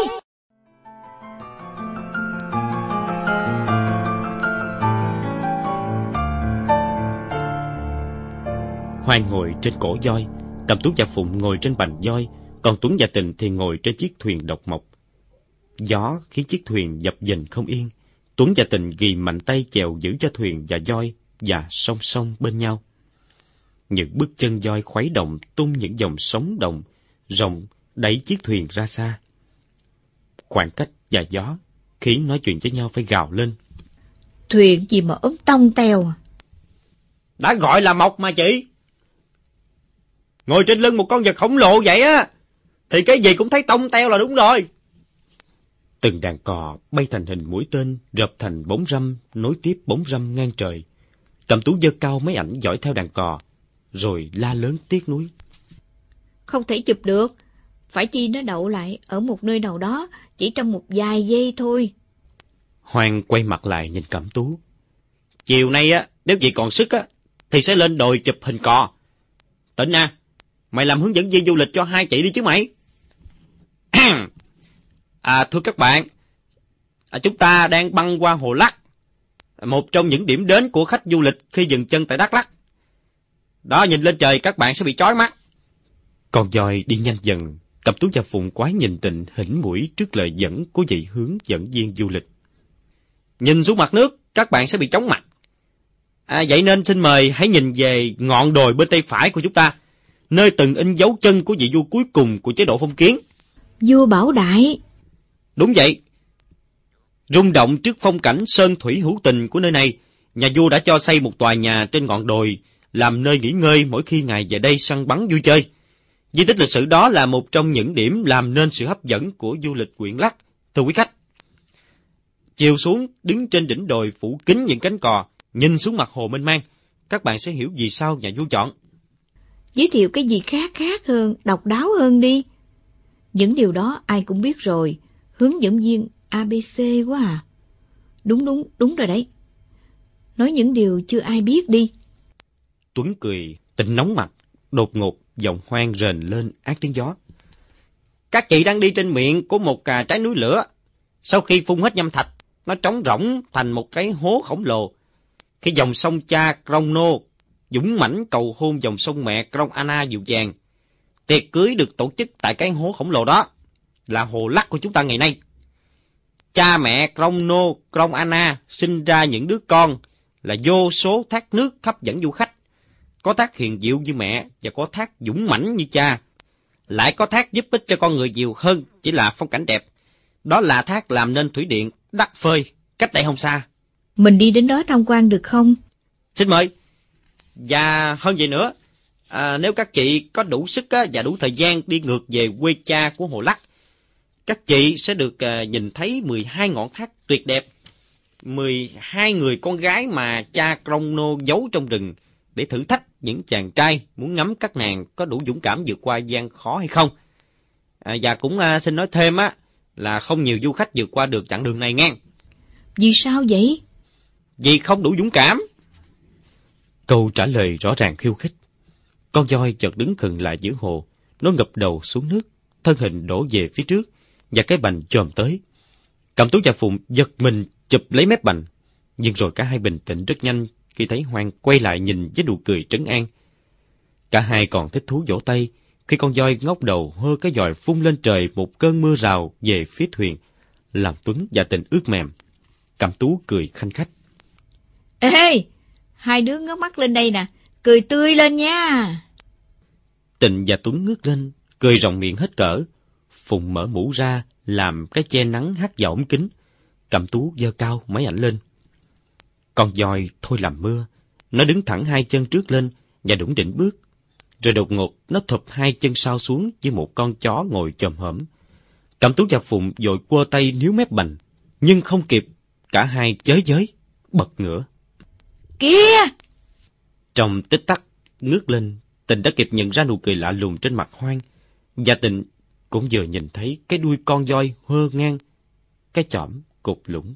Hoang ngồi trên cổ voi, Cẩm Tú và Phụng ngồi trên bành voi, còn Tuấn và Tình thì ngồi trên chiếc thuyền độc mộc. Gió khiến chiếc thuyền dập dềnh không yên. Tuấn và Tình ghi mạnh tay chèo giữ cho thuyền và voi và song song bên nhau. Những bước chân voi khuấy động tung những dòng sóng đồng rồng đẩy chiếc thuyền ra xa. Khoảng cách và gió khiến nói chuyện với nhau phải gào lên. Thuyền gì mà ốm tông teo. Đã gọi là mộc mà chị. Ngồi trên lưng một con vật khổng lồ vậy á, thì cái gì cũng thấy tông teo là đúng rồi. Từng đàn cò bay thành hình mũi tên, rợp thành bóng râm, nối tiếp bóng râm ngang trời. Cẩm Tú giơ cao máy ảnh dõi theo đàn cò, rồi la lớn tiếc nuối. Không thể chụp được, phải chi nó đậu lại ở một nơi nào đó chỉ trong một vài giây thôi. Hoang quay mặt lại nhìn Cẩm Tú. Chiều nay á, nếu chị còn sức á, thì sẽ lên đồi chụp hình cò. Tịnh à, mày làm hướng dẫn viên du lịch cho hai chị đi chứ mày. À, thưa các bạn, à, chúng ta đang băng qua Hồ Lắc, một trong những điểm đến của khách du lịch khi dừng chân tại Đắk Lắk. Đó, nhìn lên trời các bạn sẽ bị chói mắt. Con voi đi nhanh dần, Cẩm Tú và Phụng Quái nhìn Tịnh hỉnh mũi trước lời dẫn của vị hướng dẫn viên du lịch. Nhìn xuống mặt nước, các bạn sẽ bị chóng mặt. À, vậy nên xin mời hãy nhìn về ngọn đồi bên tay phải của chúng ta, nơi từng in dấu chân của vị vua cuối cùng của chế độ phong kiến. Vua Bảo Đại. Đúng vậy. Rung động trước phong cảnh sơn thủy hữu tình của nơi này, nhà vua đã cho xây một tòa nhà trên ngọn đồi làm nơi nghỉ ngơi mỗi khi ngài về đây săn bắn vui chơi. Di tích lịch sử đó là một trong những điểm làm nên sự hấp dẫn của du lịch Quyện Lắc, thưa quý khách. Chiều xuống, đứng trên đỉnh đồi phủ kín những cánh cò, nhìn xuống mặt hồ mênh mang, các bạn sẽ hiểu vì sao nhà vua chọn. Giới thiệu cái gì khác khác hơn, độc đáo hơn đi. Những điều đó ai cũng biết rồi, hướng dẫn viên a bê xê quá à. Đúng đúng, đúng rồi đấy. Nói những điều chưa ai biết đi. Tuấn cười, Tịnh nóng mặt, đột ngột giọng Hoang rền lên át tiếng gió. Các chị đang đi trên miệng của một à, trái núi lửa. Sau khi phun hết nhâm thạch, nó trống rỗng thành một cái hố khổng lồ. Khi dòng sông cha Crono dũng mãnh cầu hôn dòng sông mẹ Krông Anna dịu dàng, tiệc cưới được tổ chức tại cái hố khổng lồ đó, là Hồ Lắc của chúng ta ngày nay. Cha mẹ Crono Krông Anna sinh ra những đứa con là vô số thác nước hấp dẫn du khách. Có thác hiền diệu như mẹ và có thác dũng mãnh như cha. Lại có thác giúp ích cho con người nhiều hơn chỉ là phong cảnh đẹp. Đó là thác làm nên thủy điện Đắc Phơi, cách đây không xa. Mình đi đến đó tham quan được không? Xin mời. Và hơn vậy nữa, à, nếu các chị có đủ sức á, và đủ thời gian đi ngược về quê cha của Hồ Lắc, các chị sẽ được à, nhìn thấy mười hai ngọn thác tuyệt đẹp, mười hai người con gái mà cha Crono giấu trong rừng để thử thách những chàng trai muốn ngắm các nàng có đủ dũng cảm vượt qua gian khó hay không. À, và cũng à, xin nói thêm á, là không nhiều du khách vượt qua được chặng đường này ngang. Vì sao vậy? Vì không đủ dũng cảm. Câu trả lời rõ ràng khiêu khích. Con voi chợt đứng khựng lại giữa hồ, nó ngập đầu xuống nước, thân hình đổ về phía trước và cái bành chồm tới. Cẩm Tú và Phụng giật mình chụp lấy mép bành, nhưng rồi cả hai bình tĩnh rất nhanh khi thấy Hoang quay lại nhìn với nụ cười trấn an. Cả hai còn thích thú vỗ tay khi con voi ngóc đầu hơ cái giòi phun lên trời một cơn mưa rào về phía thuyền, làm Tuấn và Tịnh ướt mềm. Cẩm Tú cười khanh khách. Ê, hai đứa ngước mắt lên đây nè, cười tươi lên nha. Tịnh và Tuấn ngước lên, cười rộng miệng hết cỡ. Phụng mở mũ ra làm cái che nắng hắt vào ống kính. Cẩm Tú giơ cao máy ảnh lên. Con voi thôi làm mưa, nó đứng thẳng hai chân trước lên và đủng đỉnh bước. Rồi đột ngột nó thụp hai chân sau xuống với một con chó ngồi chồm hổm. Cẩm Tú và Phụng vội quơ tay níu mép bành, nhưng không kịp, cả hai chới giới bật ngửa. Kìa! Trong tích tắc ngước lên, Tịnh đã kịp nhận ra nụ cười lạ lùng trên mặt Hoang, và Tịnh cũng vừa nhìn thấy cái đuôi con voi hơ ngang, cái chỏm cụt lũng.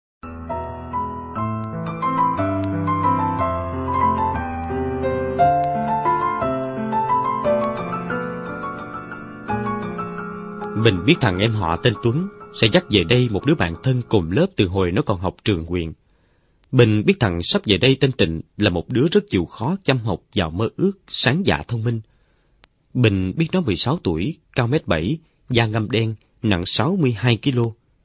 Bình biết thằng em họ tên Tuấn sẽ dắt về đây một đứa bạn thân cùng lớp từ hồi nó còn học trường huyện. Bình biết thằng sắp về đây tên Tịnh là một đứa rất chịu khó chăm học và mơ ước, sáng dạ thông minh. Bình biết nó mười sáu tuổi, cao mét bảy, da ngăm đen, nặng sáu mươi hai ki lô,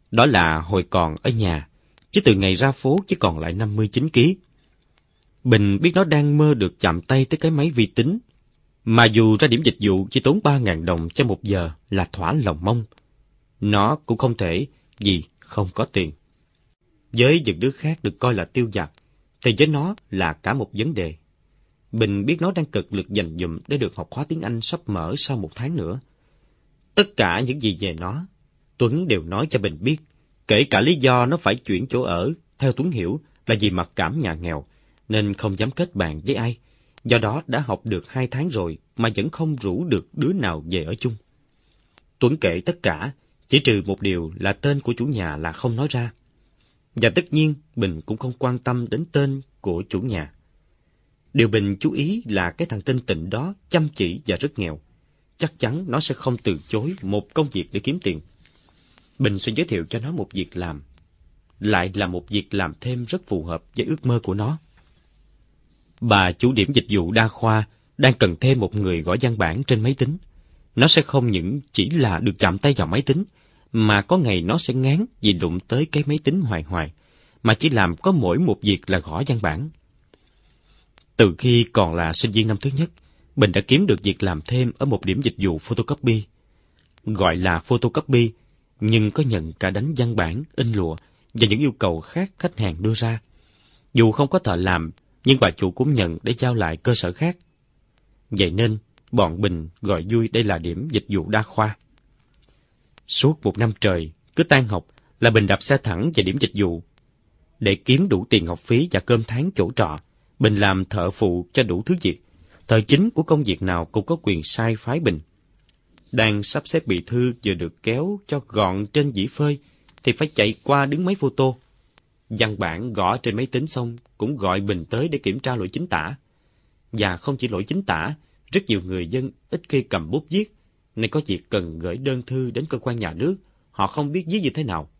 Đó là hồi còn ở nhà, chứ từ ngày ra phố chỉ còn lại năm mươi chín ki lô gam. Bình biết nó đang mơ được chạm tay tới cái máy vi tính, mà dù ra điểm dịch vụ chỉ tốn ba ngàn đồng cho một giờ là thỏa lòng mong. Nó cũng không thể vì không có tiền. Với những đứa khác được coi là tiêu vặt, thì với nó là cả một vấn đề. Bình biết nó đang cực lực dành dụm để được học khóa tiếng Anh sắp mở sau một tháng nữa. Tất cả những gì về nó, Tuấn đều nói cho Bình biết, kể cả lý do nó phải chuyển chỗ ở, theo Tuấn hiểu là vì mặc cảm nhà nghèo, nên không dám kết bạn với ai. Do đó đã học được hai tháng rồi mà vẫn không rủ được đứa nào về ở chung. Tuấn kể tất cả, chỉ trừ một điều là tên của chủ nhà là không nói ra. Và tất nhiên Bình cũng không quan tâm đến tên của chủ nhà. Điều Bình chú ý là cái thằng tên Tịnh đó chăm chỉ và rất nghèo. Chắc chắn nó sẽ không từ chối một công việc để kiếm tiền. Bình sẽ giới thiệu cho nó một việc làm. Lại là một việc làm thêm rất phù hợp với ước mơ của nó. Bà chủ điểm dịch vụ đa khoa đang cần thêm một người gõ văn bản trên máy tính. Nó sẽ không những chỉ là được chạm tay vào máy tính, mà có ngày nó sẽ ngán vì đụng tới cái máy tính hoài hoài, mà chỉ làm có mỗi một việc là gõ văn bản. Từ khi còn là sinh viên năm thứ nhất, Bình đã kiếm được việc làm thêm ở một điểm dịch vụ photocopy. Gọi là photocopy, nhưng có nhận cả đánh văn bản, in lụa và những yêu cầu khác khách hàng đưa ra. Dù không có thợ làm, nhưng bà chủ cũng nhận để giao lại cơ sở khác. Vậy nên, bọn Bình gọi vui đây là điểm dịch vụ đa khoa. Suốt một năm trời, cứ tan học là Bình đạp xe thẳng về điểm dịch vụ. Để kiếm đủ tiền học phí và cơm tháng chỗ trọ, Bình làm thợ phụ cho đủ thứ việc. Thợ chính của công việc nào cũng có quyền sai phái Bình. Đang sắp xếp bì thư vừa được kéo cho gọn trên dĩ phơi, thì phải chạy qua đứng máy photo. Văn bản gõ trên máy tính xong cũng gọi Bình tới để kiểm tra lỗi chính tả. Và không chỉ lỗi chính tả, rất nhiều người dân ít khi cầm bút viết, nên có việc cần gửi đơn thư đến cơ quan nhà nước, họ không biết viết như thế nào.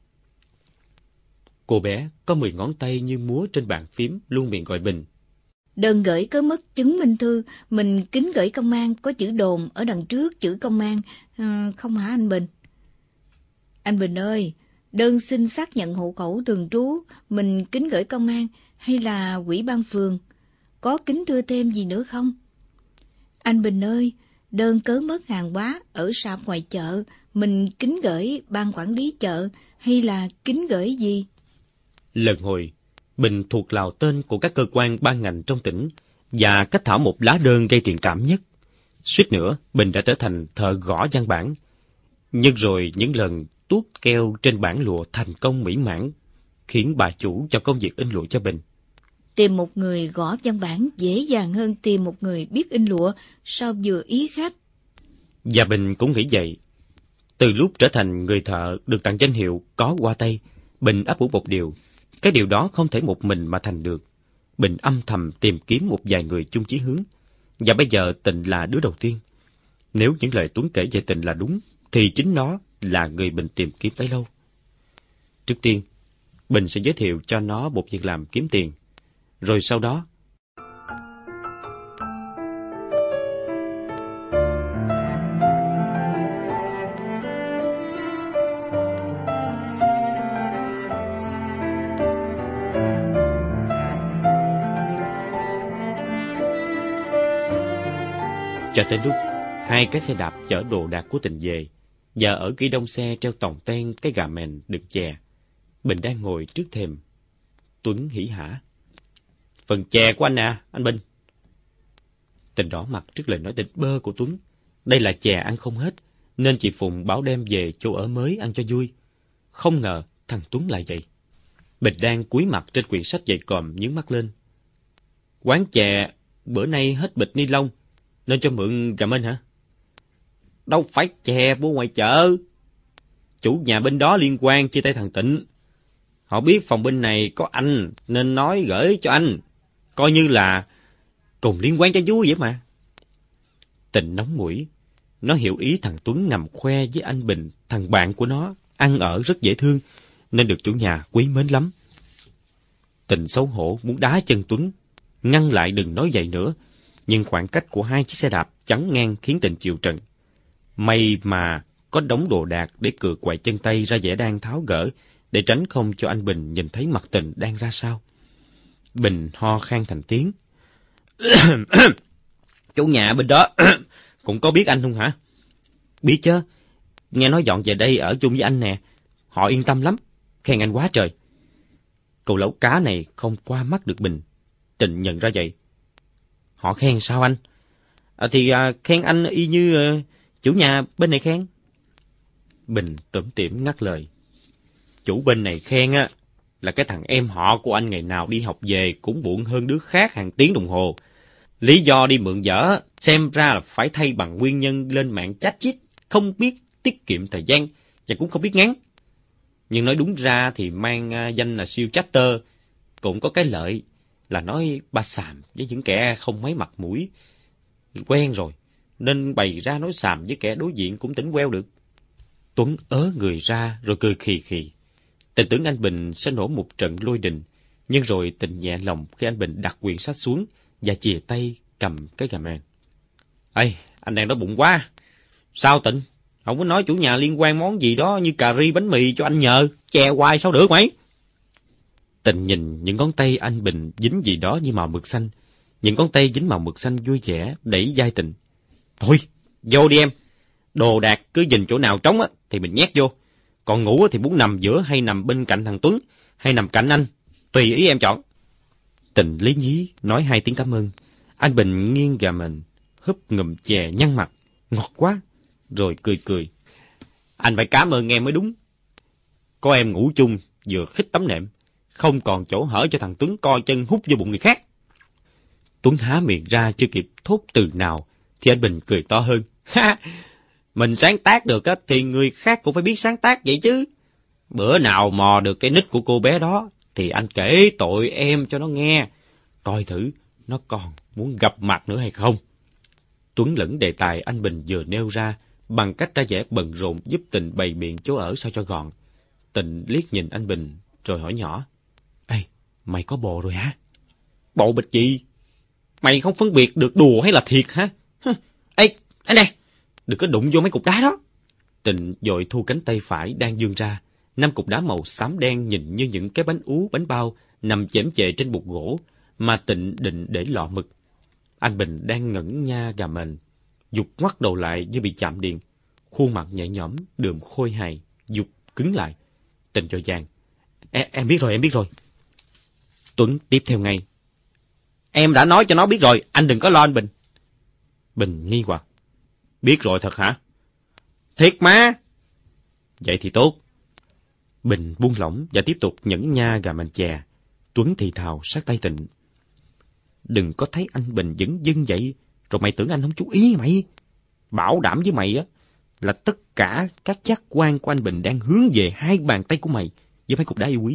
Cô bé có mười ngón tay như múa trên bàn phím luôn miệng gọi Bình. Đơn gửi có mất chứng minh thư, mình kính gửi công an, có chữ đồn ở đằng trước chữ công an, à, không hả anh Bình? Anh Bình ơi, đơn xin xác nhận hộ khẩu thường trú, mình kính gửi công an hay là ủy ban phường? Có kính thưa thêm gì nữa không? Anh Bình ơi, đơn cớ mất hàng hóa ở sạp ngoài chợ, mình kính gửi ban quản lý chợ hay là kính gửi gì? Lần hồi, Bình thuộc lào tên của các cơ quan ban ngành trong tỉnh và cách thảo một lá đơn gây thiện cảm nhất. Suýt nữa, Bình đã trở thành thợ gõ văn bản. Nhưng rồi những lần tuốt keo trên bản lụa thành công mỹ mãn, khiến bà chủ cho công việc in lụa cho Bình. Tìm một người gõ văn bản dễ dàng hơn tìm một người biết in lụa, sao vừa ý khách. Và Bình cũng nghĩ vậy. Từ lúc trở thành người thợ được tặng danh hiệu có qua tay, Bình ấp ủ một điều. Cái điều đó không thể một mình mà thành được. Bình âm thầm tìm kiếm một vài người chung chí hướng. Và bây giờ Tịnh là đứa đầu tiên. Nếu những lời Tuấn kể về Tịnh là đúng, thì chính nó là người Bình tìm kiếm bấy lâu. Trước tiên, Bình sẽ giới thiệu cho nó một việc làm kiếm tiền. Rồi sau đó, cho tới lúc hai cái xe đạp chở đồ đạc của Tịnh về, và ở ghi đông xe treo tòng ten cái gà mèn đựng chè. Bình đang ngồi trước thềm. Tuấn hỉ hả. Phần chè của anh à, anh Bình. Tịnh đỏ mặt trước lời nói tỉnh bơ của Tuấn. Đây là chè ăn không hết, nên chị Phụng bảo đem về chỗ ở mới ăn cho vui. Không ngờ thằng Tuấn lại vậy. Bình đang cúi mặt trên quyển sách dày còm nhướng mắt lên. Quán chè bữa nay hết bịch ni lông, nên cho mượn gà mên hả? Đâu phải chè mua ngoài chợ. Chủ nhà bên đó liên quan chia tay thằng Tịnh. Họ biết phòng bên này có anh nên nói gửi cho anh. Coi như là cùng liên quan cho vui vậy mà. Tịnh nóng mũi. Nó hiểu ý thằng Tuấn ngầm khoe với anh Bình, thằng bạn của nó, ăn ở rất dễ thương, nên được chủ nhà quý mến lắm. Tịnh xấu hổ muốn đá chân Tuấn, ngăn lại đừng nói vậy nữa. Nhưng khoảng cách của hai chiếc xe đạp chắn ngang khiến Tịnh chịu trận. May mà có đống đồ đạc để cựa quậy chân tay ra vẻ đang tháo gỡ, để tránh không cho anh Bình nhìn thấy mặt Tình đang ra sao. Bình ho khan thành tiếng. Chủ nhà bên đó cũng có biết anh không hả? Biết chứ, nghe nói dọn về đây ở chung với anh nè, họ yên tâm lắm, khen anh quá trời. Câu lẩu cá này không qua mắt được Bình. Tình nhận ra vậy. Họ khen sao anh? À, thì à, khen anh y như uh, chủ nhà bên này khen. Bình tủm tỉm ngắt lời. Chủ bên này khen á, là cái thằng em họ của anh ngày nào đi học về cũng muộn hơn đứa khác hàng tiếng đồng hồ. Lý do đi mượn vợ, xem ra là phải thay bằng nguyên nhân lên mạng chát chít, không biết tiết kiệm thời gian và cũng không biết ngắn. Nhưng nói đúng ra thì mang uh, danh là siêu chatter cũng có cái lợi là nói ba xàm với những kẻ không mấy mặt mũi. Quen rồi, nên bày ra nói xàm với kẻ đối diện cũng tỉnh queo được. Tuấn ớ người ra rồi cười khì khì. Tình tưởng anh Bình sẽ nổ một trận lôi đình, nhưng rồi Tình nhẹ lòng khi anh Bình đặt quyển sách xuống và chìa tay cầm cái gà màn. Ê, anh đang đói bụng quá. Sao Tịnh? Không có nói chủ nhà liên quan món gì đó như cà ri bánh mì cho anh nhờ, chè hoài sao được mày? Tình nhìn những ngón tay anh Bình dính gì đó như màu mực xanh. Những ngón tay dính màu mực xanh vui vẻ đẩy vai Tình. Thôi, vô đi em. Đồ đạc cứ nhìn chỗ nào trống á thì mình nhét vô. Còn ngủ thì muốn nằm giữa hay nằm bên cạnh thằng Tuấn hay nằm cạnh anh, tùy ý em chọn. Tình lý nhí nói hai tiếng cảm ơn. Anh Bình nghiêng gà mình, húp ngụm chè nhăn mặt, ngọt quá, rồi cười cười. Anh phải cảm ơn em mới đúng. Có em ngủ chung, vừa khít tấm nệm, không còn chỗ hở cho thằng Tuấn co chân hút vô bụng người khác. Tuấn há miệng ra chưa kịp thốt từ nào, thì anh Bình cười to hơn. Ha! Mình sáng tác được á, thì người khác cũng phải biết sáng tác vậy chứ. Bữa nào mò được cái nick của cô bé đó, thì anh kể tội em cho nó nghe. Coi thử, nó còn muốn gặp mặt nữa hay không. Tuấn lẫn đề tài anh Bình vừa nêu ra, bằng cách ra vẻ bận rộn giúp Tình bày biện chỗ ở sao cho gọn. Tình liếc nhìn anh Bình, rồi hỏi nhỏ. Ê, mày có bồ rồi hả? Bộ bịch gì? Mày không phân biệt được đùa hay là thiệt hả? Ê, anh nè, đừng có đụng vô mấy cục đá đó. Tình vội thu cánh tay phải đang vươn ra. Năm cục đá màu xám đen nhìn như những cái bánh ú bánh bao nằm chễm chệ trên bục gỗ mà Tịnh định để lọ mực. Anh Bình đang ngẩn nha gà mền, giục ngoắt đầu lại như bị chạm điện. Khuôn mặt nhẹ nhõm, đượm khôi hài, giục cứng lại. Tịnh vội vàng. E, em biết rồi, em biết rồi. Tuấn tiếp theo ngay. Em đã nói cho nó biết rồi, anh đừng có lo anh Bình. Bình nghi hoặc. Biết rồi thật hả? Thiệt mà. Vậy thì tốt. Bình buông lỏng và tiếp tục nhẫn nha gà màn chè. Tuấn thì thào sát tay Tịnh. Đừng có thấy anh Bình dững dưng vậy, rồi mày tưởng anh không chú ý mày. Bảo đảm với mày á, là tất cả các giác quan của anh Bình đang hướng về hai bàn tay của mày với mấy cục đá yêu quý.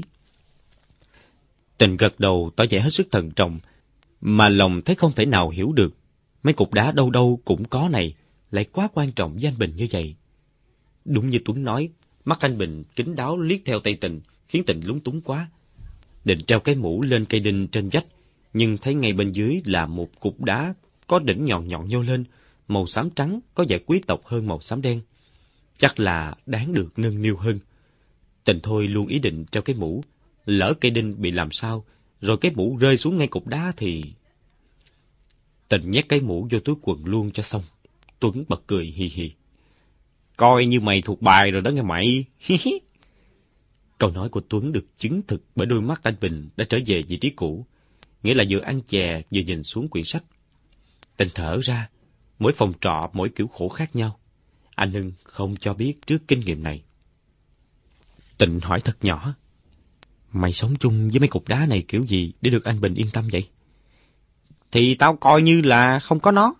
Tịnh gật đầu tỏ vẻ hết sức thận trọng, mà lòng thấy không thể nào hiểu được. Mấy cục đá đâu đâu cũng có này, lại quá quan trọng với anh Bình như vậy. Đúng như Tuấn nói, mắt anh Bình kín đáo liếc theo tay Tịnh, khiến Tịnh lúng túng quá. Định treo cái mũ lên cây đinh trên vách, nhưng thấy ngay bên dưới là một cục đá có đỉnh nhọn nhọn nhô lên, màu xám trắng có vẻ quý tộc hơn màu xám đen. Chắc là đáng được nâng niu hơn. Tịnh thôi luôn ý định treo cái mũ, lỡ cây đinh bị làm sao, rồi cái mũ rơi xuống ngay cục đá thì... Tịnh nhét cái mũ vô túi quần luôn cho xong. Tuấn bật cười hì hì. Coi như mày thuộc bài rồi đó nghe mày. Câu nói của Tuấn được chứng thực bởi đôi mắt anh Bình đã trở về vị trí cũ, nghĩa là vừa ăn chè vừa nhìn xuống quyển sách. Tịnh thở ra, mỗi phòng trọ mỗi kiểu khổ khác nhau. Anh Hưng không cho biết trước kinh nghiệm này. Tịnh hỏi thật nhỏ. Mày sống chung với mấy cục đá này kiểu gì để được anh Bình yên tâm vậy? Thì tao coi như là không có nó.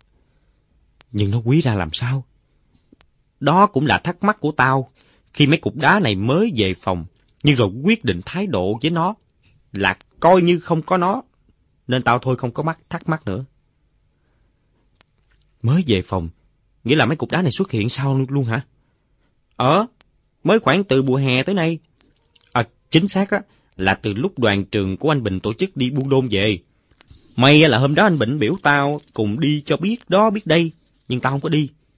Nhưng nó quý ra làm sao? Đó cũng là thắc mắc của tao khi mấy cục đá này mới về phòng, nhưng rồi quyết định thái độ với nó là coi như không có nó, nên tao thôi không có mắc thắc mắc nữa. Mới về phòng, nghĩa là mấy cục đá này xuất hiện sao luôn, luôn hả? Ờ, mới khoảng từ mùa hè tới nay. À, chính xác á, là từ lúc đoàn trường của anh Bình tổ chức đi buôn đôn về. May là hôm đó anh Bình biểu tao cùng đi cho biết đó biết đây, nhưng tao không có đi.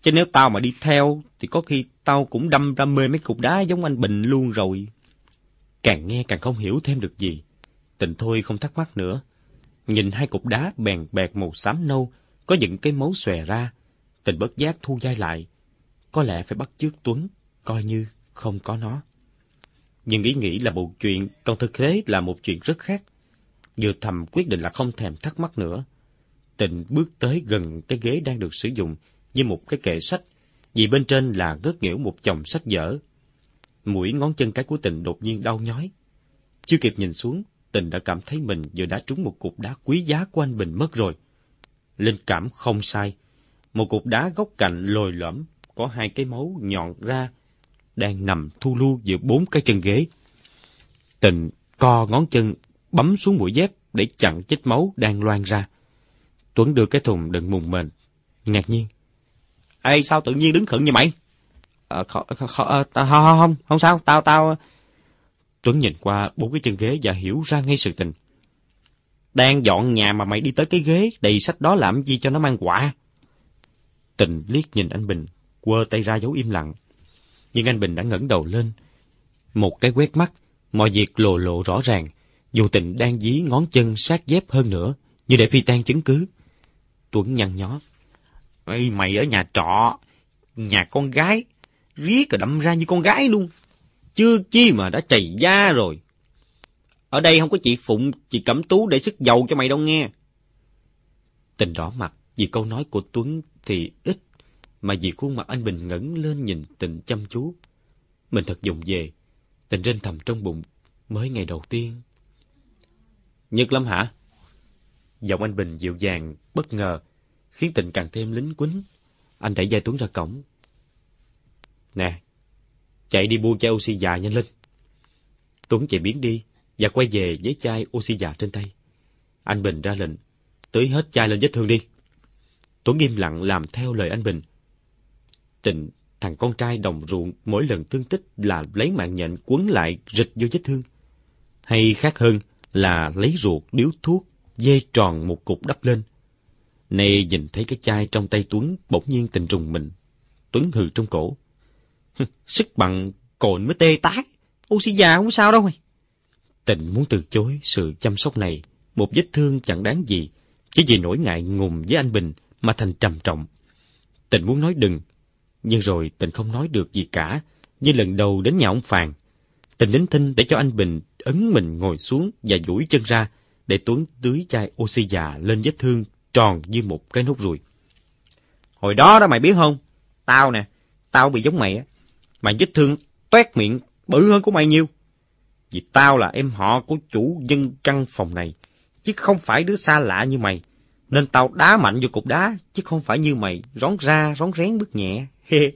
Chứ nếu tao mà đi theo thì có khi tao cũng đâm ra mê mấy cục đá giống anh Bình luôn rồi. Càng nghe càng không hiểu thêm được gì. Tịnh thôi không thắc mắc nữa. Nhìn hai cục đá bèn bẹt màu xám nâu, có những cái mấu xòe ra. Tịnh bất giác thu vai lại. Có lẽ phải bắt chước Tuấn, coi như không có nó. Nhưng ý nghĩ là một chuyện, còn thực tế là một chuyện rất khác. Vừa thầm quyết định là không thèm thắc mắc nữa. Tịnh bước tới gần cái ghế đang được sử dụng như một cái kệ sách, vì bên trên là ngớt nghỉu một chồng sách vở. Mũi ngón chân cái của Tịnh đột nhiên đau nhói. Chưa kịp nhìn xuống, Tịnh đã cảm thấy mình vừa đã trúng một cục đá quý giá của anh Bình mất rồi. Linh cảm không sai. Một cục đá góc cạnh lồi lõm, có hai cái mấu nhọn ra, đang nằm thu lu giữa bốn cái chân ghế. Tịnh co ngón chân bấm xuống mũi dép để chặn vết máu đang loang ra. Tuấn đưa cái thùng đựng mùng mền, ngạc nhiên. Ê, sao tự nhiên đứng khựng như mày? À, khó, khó, à, ta, không, không, không sao, tao, tao... Tuấn nhìn qua bốn cái chân ghế và hiểu ra ngay sự tình. Đang dọn nhà mà mày đi tới cái ghế đầy sách đó làm gì cho nó mang quả? Tịnh liếc nhìn anh Bình, quơ tay ra dấu im lặng. Nhưng anh Bình đã ngẩng đầu lên. Một cái quét mắt, mọi việc lộ lộ rõ ràng, dù Tịnh đang dí ngón chân sát dép hơn nữa, như để phi tan chứng cứ. Tuấn nhăn nhó. Ê, mày ở nhà trọ, nhà con gái, riết rồi đâm ra như con gái luôn. Chưa chi mà đã chày da rồi. Ở đây không có chị Phụng, chị Cẩm Tú để sức dầu cho mày đâu nghe. Tịnh đỏ mặt vì câu nói của Tuấn thì ít, mà vì khuôn mặt anh Bình ngẩng lên nhìn Tịnh chăm chú. Mình thật dụng về. Tịnh rên thầm trong bụng, mới ngày đầu tiên. Nhức lắm hả? Giọng anh Bình dịu dàng, bất ngờ, khiến Tịnh càng thêm lính quýnh. Anh đẩy vai Tuấn ra cổng. Nè, chạy đi mua chai oxy già nhanh lên. Tuấn chạy biến đi và quay về với chai oxy già trên tay. Anh Bình ra lệnh, tưới hết chai lên vết thương đi. Tuấn im lặng làm theo lời anh Bình. Tịnh, thằng con trai đồng ruộng, mỗi lần thương tích là lấy mạng nhện quấn lại rịch vô vết thương. Hay khác hơn là lấy ruột điếu thuốc, dê tròn một cục đắp lên. Nay nhìn thấy cái chai trong tay Tuấn, bỗng nhiên Tịnh rùng mình. Tuấn hừ trong cổ. Sức bằng cồn mới tê tái, oxy già không sao đâu mày. Tịnh muốn từ chối sự chăm sóc này. Một vết thương chẳng đáng gì, chỉ vì nỗi ngại ngùng với anh Bình mà thành trầm trọng. Tịnh muốn nói đừng, nhưng rồi Tịnh không nói được gì cả, như lần đầu đến nhà ông Phàn. Tịnh nín thinh để cho anh Bình ấn mình ngồi xuống và duỗi chân ra, để Tuấn tưới chai oxy già lên vết thương tròn như một cái nốt ruồi. Hồi đó đó mày biết không, tao nè, tao bị giống mày á, mà vết thương toét miệng bự hơn của mày nhiều. Vì tao là em họ của chủ nhân căn phòng này, chứ không phải đứa xa lạ như mày, nên tao đá mạnh vô cục đá, chứ không phải như mày rón ra rón rén bước nhẹ.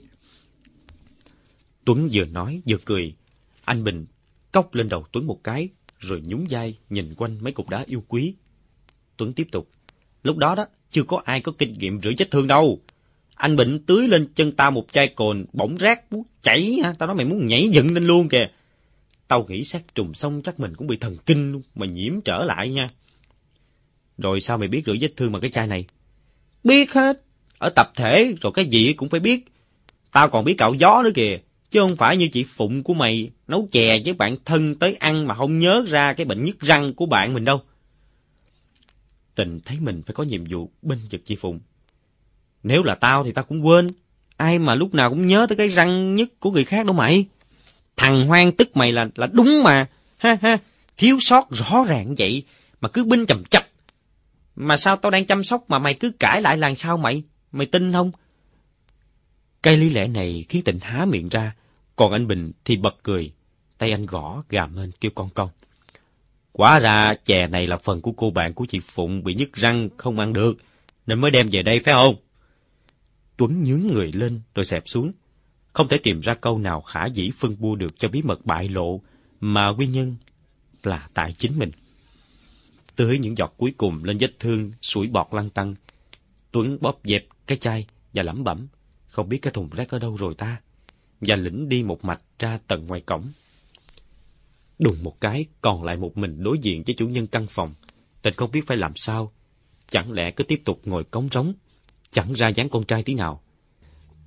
Tuấn vừa nói vừa cười. Anh Bình cốc lên đầu Tuấn một cái, rồi nhún vai nhìn quanh mấy cục đá yêu quý. Tuấn tiếp tục. Lúc đó đó, chưa có ai có kinh nghiệm rửa vết thương đâu. Anh Bình tưới lên chân tao một chai cồn, bỗng rác muốn chảy hả? Tao nói mày muốn nhảy dựng lên luôn kìa. Tao nghĩ sát trùng xong chắc mình cũng bị thần kinh luôn, mà nhiễm trở lại nha. Rồi sao mày biết rửa vết thương bằng cái chai này? Biết hết. Ở tập thể rồi cái gì cũng phải biết. Tao còn biết cạo gió nữa kìa. Chứ không phải như chị Phụng của mày nấu chè với bạn thân tới ăn mà không nhớ ra cái bệnh nhức răng của bạn mình đâu. Tịnh thấy mình phải có nhiệm vụ bênh vực chị Phụng. Nếu là tao thì tao cũng quên. Ai mà lúc nào cũng nhớ tới cái răng nhức của người khác đâu mày. Thằng Hoang tức mày là là đúng mà. Ha ha. Thiếu sót rõ ràng vậy mà cứ binh chầm chập. Mà sao tao đang chăm sóc mà mày cứ cãi lại là sao mày? Mày tin không? Cái lý lẽ này khiến Tịnh há miệng ra. Còn anh Bình thì bật cười. Tay anh gõ gàm lên kêu con con. Quả ra chè này là phần của cô bạn của chị Phụng bị nhức răng không ăn được, nên mới đem về đây phải không? Tuấn nhướng người lên rồi xẹp xuống. Không thể tìm ra câu nào khả dĩ phân bua được cho bí mật bại lộ, mà nguyên nhân là tại chính mình. Tưới những giọt cuối cùng lên vết thương, sủi bọt lăn tăn. Tuấn bóp dẹp cái chai và lẩm bẩm. Không biết cái thùng rác ở đâu rồi ta? Và lĩnh đi một mạch ra tận ngoài cổng. Đùng một cái, còn lại một mình đối diện với chủ nhân căn phòng. Tịnh không biết phải làm sao. Chẳng lẽ cứ tiếp tục ngồi cống rống, chẳng ra dáng con trai tí nào.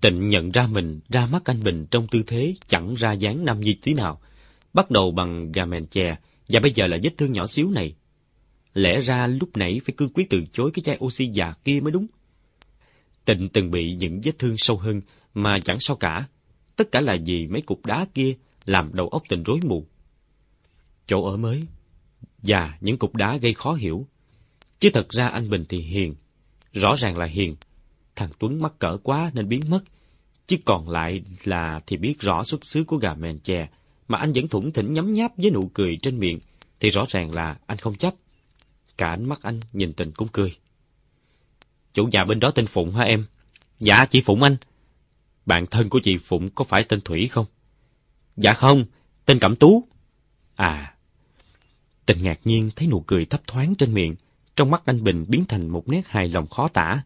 Tịnh nhận ra mình ra mắt anh Bình trong tư thế chẳng ra dáng nam nhi tí nào. Bắt đầu bằng gà mèn chè, và bây giờ là vết thương nhỏ xíu này. Lẽ ra lúc nãy phải cương quyết từ chối cái chai oxy già kia mới đúng. Tịnh từng bị những vết thương sâu hơn mà chẳng sao cả. Tất cả là vì mấy cục đá kia làm đầu óc Tịnh rối mù. Chỗ ở mới và những cục đá gây khó hiểu. Chứ thật ra anh Bình thì hiền, rõ ràng là hiền. Thằng Tuấn mắc cỡ quá nên biến mất. Chứ còn lại là thì biết rõ xuất xứ của gà mèn chè, mà anh vẫn thủng thỉnh nhấm nháp với nụ cười trên miệng, thì rõ ràng là anh không chấp. Cả ánh mắt anh nhìn Tịnh cũng cười. Chủ nhà bên đó tên Phụng hả em? Dạ, chị Phụng anh. Bạn thân của chị Phụng có phải tên Thủy không? Dạ không, tên Cẩm Tú. À. Tịnh ngạc nhiên thấy nụ cười thấp thoáng trên miệng, trong mắt anh Bình biến thành một nét hài lòng khó tả.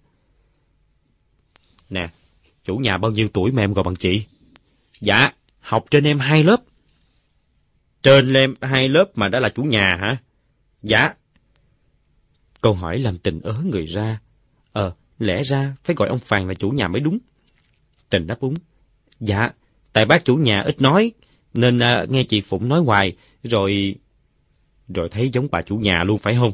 Nè, chủ nhà bao nhiêu tuổi mà em gọi bằng chị? Dạ, học trên em hai lớp. Trên em hai lớp mà đã là chủ nhà hả? Dạ. Câu hỏi làm Tịnh ớ người ra. Ờ, lẽ ra phải gọi ông Phàn là chủ nhà mới đúng. Tịnh đáp úng. Dạ, tại bác chủ nhà ít nói, nên à, nghe chị Phụng nói hoài, rồi... Rồi thấy giống bà chủ nhà luôn phải không?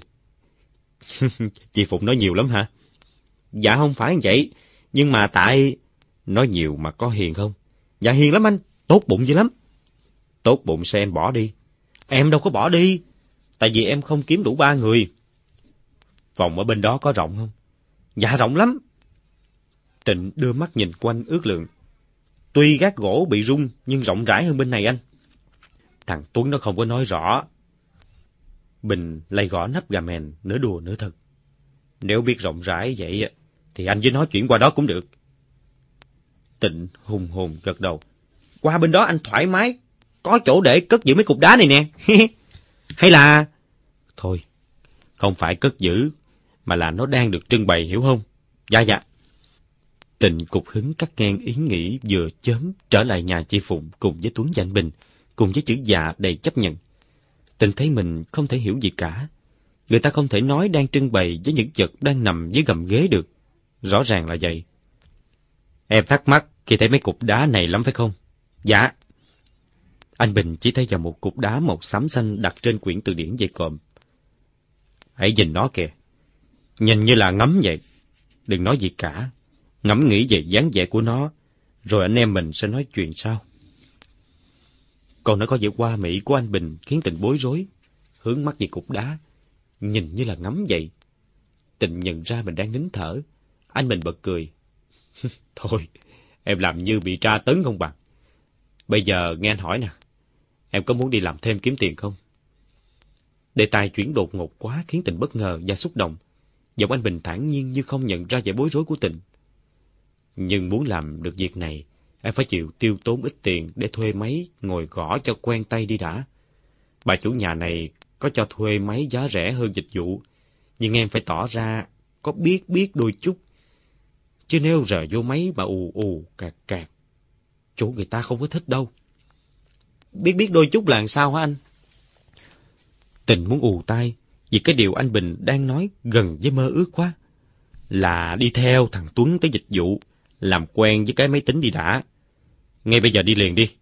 Chị Phụng nói nhiều lắm hả? Dạ không phải vậy, nhưng mà tại... Nói nhiều mà có hiền không? Dạ hiền lắm anh, tốt bụng dữ lắm. Tốt bụng sao em bỏ đi? Em đâu có bỏ đi, tại vì em không kiếm đủ ba người. Phòng ở bên đó có rộng không? Dạ rộng lắm. Tịnh đưa mắt nhìn quanh ước lượng. Tuy gác gỗ bị rung, nhưng rộng rãi hơn bên này anh. Thằng Tuấn nó không có nói rõ. Bình lay gõ nắp gà mèn, nửa đùa nửa thật. Nếu biết rộng rãi vậy, thì anh với nó chuyển qua đó cũng được. Tịnh hùng hồn gật đầu. Qua bên đó anh thoải mái, có chỗ để cất giữ mấy cục đá này nè. Hay là... Thôi, không phải cất giữ, mà là nó đang được trưng bày, hiểu không? Dạ dạ. Tịnh cục hứng cắt ngang ý nghĩ vừa chớm trở lại nhà chị Phụng cùng với Tuấn và anh Bình, cùng với chữ dạ đầy chấp nhận. Tịnh thấy mình không thể hiểu gì cả. Người ta không thể nói đang trưng bày với những vật đang nằm dưới gầm ghế được. Rõ ràng là vậy. Em thắc mắc khi thấy mấy cục đá này lắm phải không? Dạ. Anh Bình chỉ thấy vào một cục đá màu xám xanh đặt trên quyển từ điển dây cộm. Hãy nhìn nó kìa. Nhìn như là ngắm vậy. Đừng nói gì cả. Ngẫm nghĩ về dáng vẻ của nó, rồi anh em mình sẽ nói chuyện sau. Còn nó có vẻ hoa mỹ của anh Bình khiến Tịnh bối rối, hướng mắt về cục đá, nhìn như là ngắm vậy. Tịnh nhận ra mình đang nín thở. Anh Bình bật cười. Thôi, em làm như bị tra tấn không bằng. Bây giờ nghe anh hỏi nè, em có muốn đi làm thêm kiếm tiền không? Đề tài chuyển đột ngột quá khiến Tịnh bất ngờ và xúc động. Giọng anh Bình thản nhiên như không nhận ra vẻ bối rối của Tịnh. Nhưng muốn làm được việc này, em phải chịu tiêu tốn ít tiền để thuê máy ngồi gõ cho quen tay đi đã. Bà chủ nhà này có cho thuê máy giá rẻ hơn dịch vụ, nhưng em phải tỏ ra có biết biết đôi chút. Chứ nếu rờ vô máy mà ù ù cạc cạc, chủ người ta không có thích đâu. Biết biết đôi chút là làm sao hả anh? Tịnh muốn ù tai vì cái điều anh Bình đang nói gần với mơ ước quá. Là đi theo thằng Tuấn tới dịch vụ, làm quen với cái máy tính đi đã. Ngay bây giờ đi liền đi.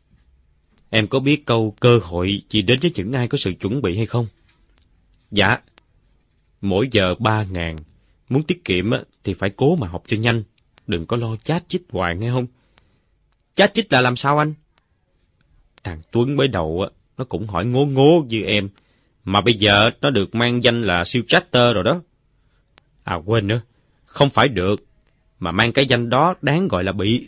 Em có biết câu cơ hội chỉ đến với những ai có sự chuẩn bị hay không? Dạ. Mỗi giờ ba ngàn. Muốn tiết kiệm thì phải cố mà học cho nhanh. Đừng có lo chát chít hoài nghe không? Chát chít là làm sao anh? Thằng Tuấn mới đầu nó cũng hỏi ngố ngố như em. Mà bây giờ nó được mang danh là siêu chatter rồi đó. À quên nữa. Không phải được, mà mang cái danh đó đáng gọi là bị.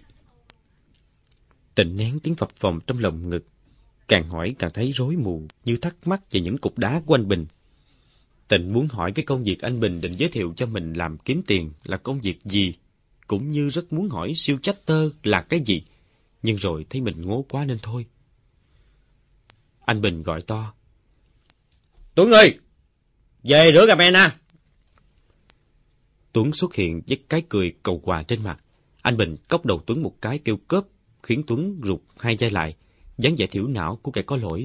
Tịnh nén tiếng phập phồng trong lồng ngực. Càng hỏi càng thấy rối mù, như thắc mắc về những cục đá của anh Bình. Tịnh muốn hỏi cái công việc anh Bình định giới thiệu cho mình làm kiếm tiền là công việc gì, cũng như rất muốn hỏi siêu chatter là cái gì, nhưng rồi thấy mình ngố quá nên thôi. Anh Bình gọi to. Tuấn ơi! Về rửa gà mè nè! Tuấn xuất hiện với cái cười cầu quà trên mặt. Anh Bình cốc đầu Tuấn một cái kêu cớp, khiến Tuấn rụt hai vai lại, dáng vẻ thiểu não của kẻ có lỗi.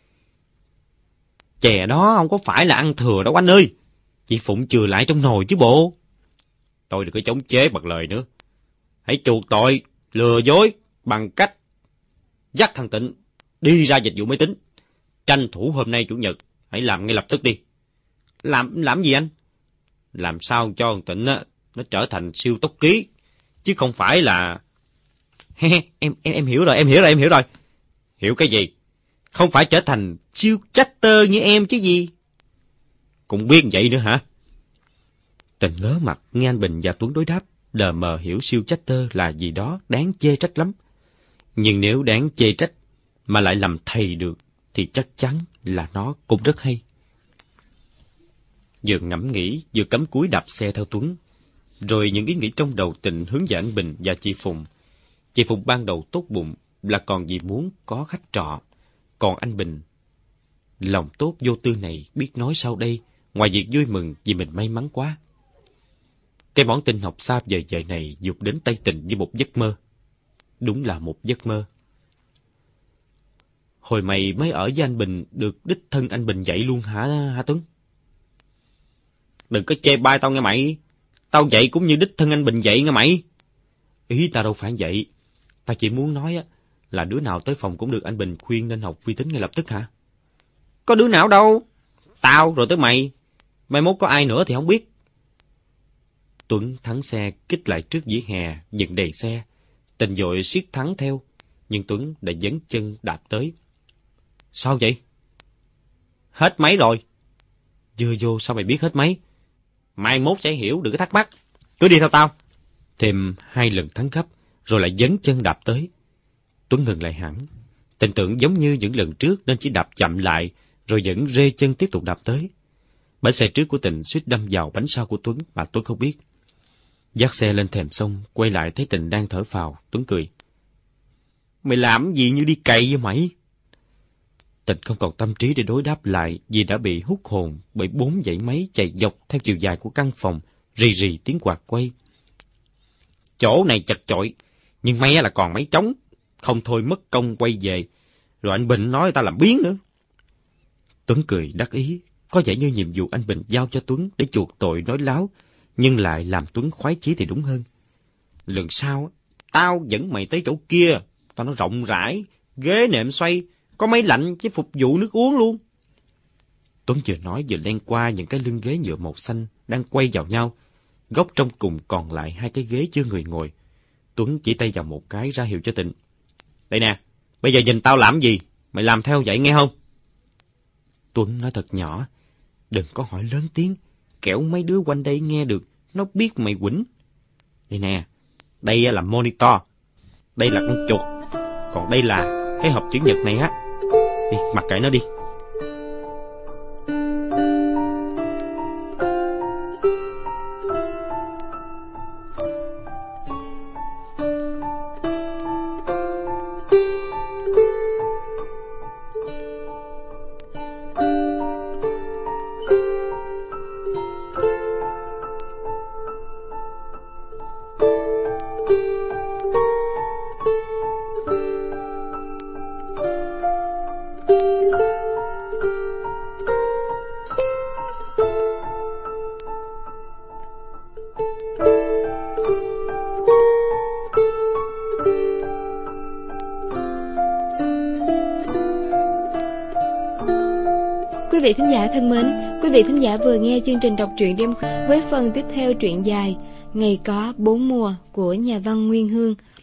Chè đó không có phải là ăn thừa đâu anh ơi. Chị Phụng chừa lại trong nồi chứ bộ. Tôi đừng có chống chế bằng lời nữa. hãy chuộc tội, lừa dối bằng cách dắt thằng Tịnh đi ra dịch vụ máy tính. Tranh thủ hôm nay Chủ nhật, hãy làm ngay lập tức đi. Làm làm gì anh? Làm sao cho thằng Tịnh á, nó trở thành siêu tốc ký, chứ không phải là... em, em, em hiểu rồi, em hiểu rồi, em hiểu rồi. Hiểu cái gì? Không phải trở thành siêu chatter như em chứ gì. Cũng biết vậy nữa hả? Tịnh ngớ mặt nghe anh Bình và Tuấn đối đáp, lờ mờ hiểu siêu chatter là gì đó đáng chê trách lắm. Nhưng nếu đáng chê trách mà lại làm thầy được thì chắc chắn là nó cũng rất hay. Vừa ngẫm nghĩ vừa cắm cúi đạp xe theo Tuấn. Rồi những ý nghĩ trong đầu Tịnh hướng về anh Bình và chị Phùng. Chị Phùng ban đầu tốt bụng là còn vì muốn có khách trọ. Còn anh Bình, lòng tốt vô tư này biết nói sau đây, ngoài việc vui mừng vì mình may mắn quá. Cái món tin học xa vời vời này dục đến tay Tịnh như một giấc mơ. Đúng là một giấc mơ. Hồi mày mới ở với anh Bình được đích thân anh Bình dạy luôn hả hả Tuấn? Đừng có chê bai tao nghe mày. Tao dạy cũng như đích thân anh Bình dạy nghe mày. Ý tao đâu phải vậy. Tao chỉ muốn nói á là đứa nào tới phòng cũng được anh Bình khuyên nên học vi tính ngay lập tức hả? Có đứa nào đâu. Tao rồi tới mày. Mai mốt có ai nữa thì không biết. Tuấn thắng xe kích lại trước vỉa hè, dừng đầy xe. Tịnh vội siết thắng theo, nhưng Tuấn đã dấn chân đạp tới. Sao vậy? Hết máy rồi. Vừa vô sao mày biết hết máy? Mai mốt sẽ hiểu, đừng có thắc mắc. Cứ đi theo tao. Thêm hai lần thắng gấp, rồi lại dấn chân đạp tới. Tuấn ngừng lại hẳn. Tình tưởng giống như những lần trước nên chỉ đạp chậm lại, rồi vẫn rê chân tiếp tục đạp tới. Bánh xe trước của Tịnh suýt đâm vào bánh sau của Tuấn mà Tuấn không biết. Dắt xe lên thềm sông, quay lại thấy Tịnh đang thở phào. Tuấn cười. Mày làm gì như đi cày vậy mày? Tịnh không còn tâm trí để đối đáp lại vì đã bị hút hồn bởi bốn dãy máy chạy dọc theo chiều dài của căn phòng, rì rì tiếng quạt quay. Chỗ này chật chội, nhưng may là còn máy trống, không thôi mất công quay về. Rồi anh Bình nói ta làm biếng nữa. Tuấn cười đắc ý, có vẻ như nhiệm vụ anh Bình giao cho Tuấn để chuộc tội nói láo, nhưng lại làm Tuấn khoái chí thì đúng hơn. Lần sau, tao dẫn mày tới chỗ kia, tao nó rộng rãi, ghế nệm xoay, có máy lạnh với phục vụ nước uống luôn. Tuấn vừa nói vừa len qua những cái lưng ghế nhựa màu xanh đang quay vào nhau. Góc trong cùng còn lại hai cái ghế chưa người ngồi. Tuấn chỉ tay vào một cái ra hiệu cho Tịnh. Đây nè, bây giờ nhìn tao làm gì, mày làm theo vậy nghe không? Tuấn nói thật nhỏ, đừng có hỏi lớn tiếng, kẻo mấy đứa quanh đây nghe được, nó biết mày quýnh. Đây nè, đây là monitor, đây là con chuột, còn đây là cái hộp chữ nhật này á. Đi, mặc kệ nó đi. Quý vị thính giả thân mến, quý vị thính giả vừa nghe chương trình đọc truyện đêm với phần tiếp theo truyện dài Ngày có bốn mùa của nhà văn Nguyên Hương.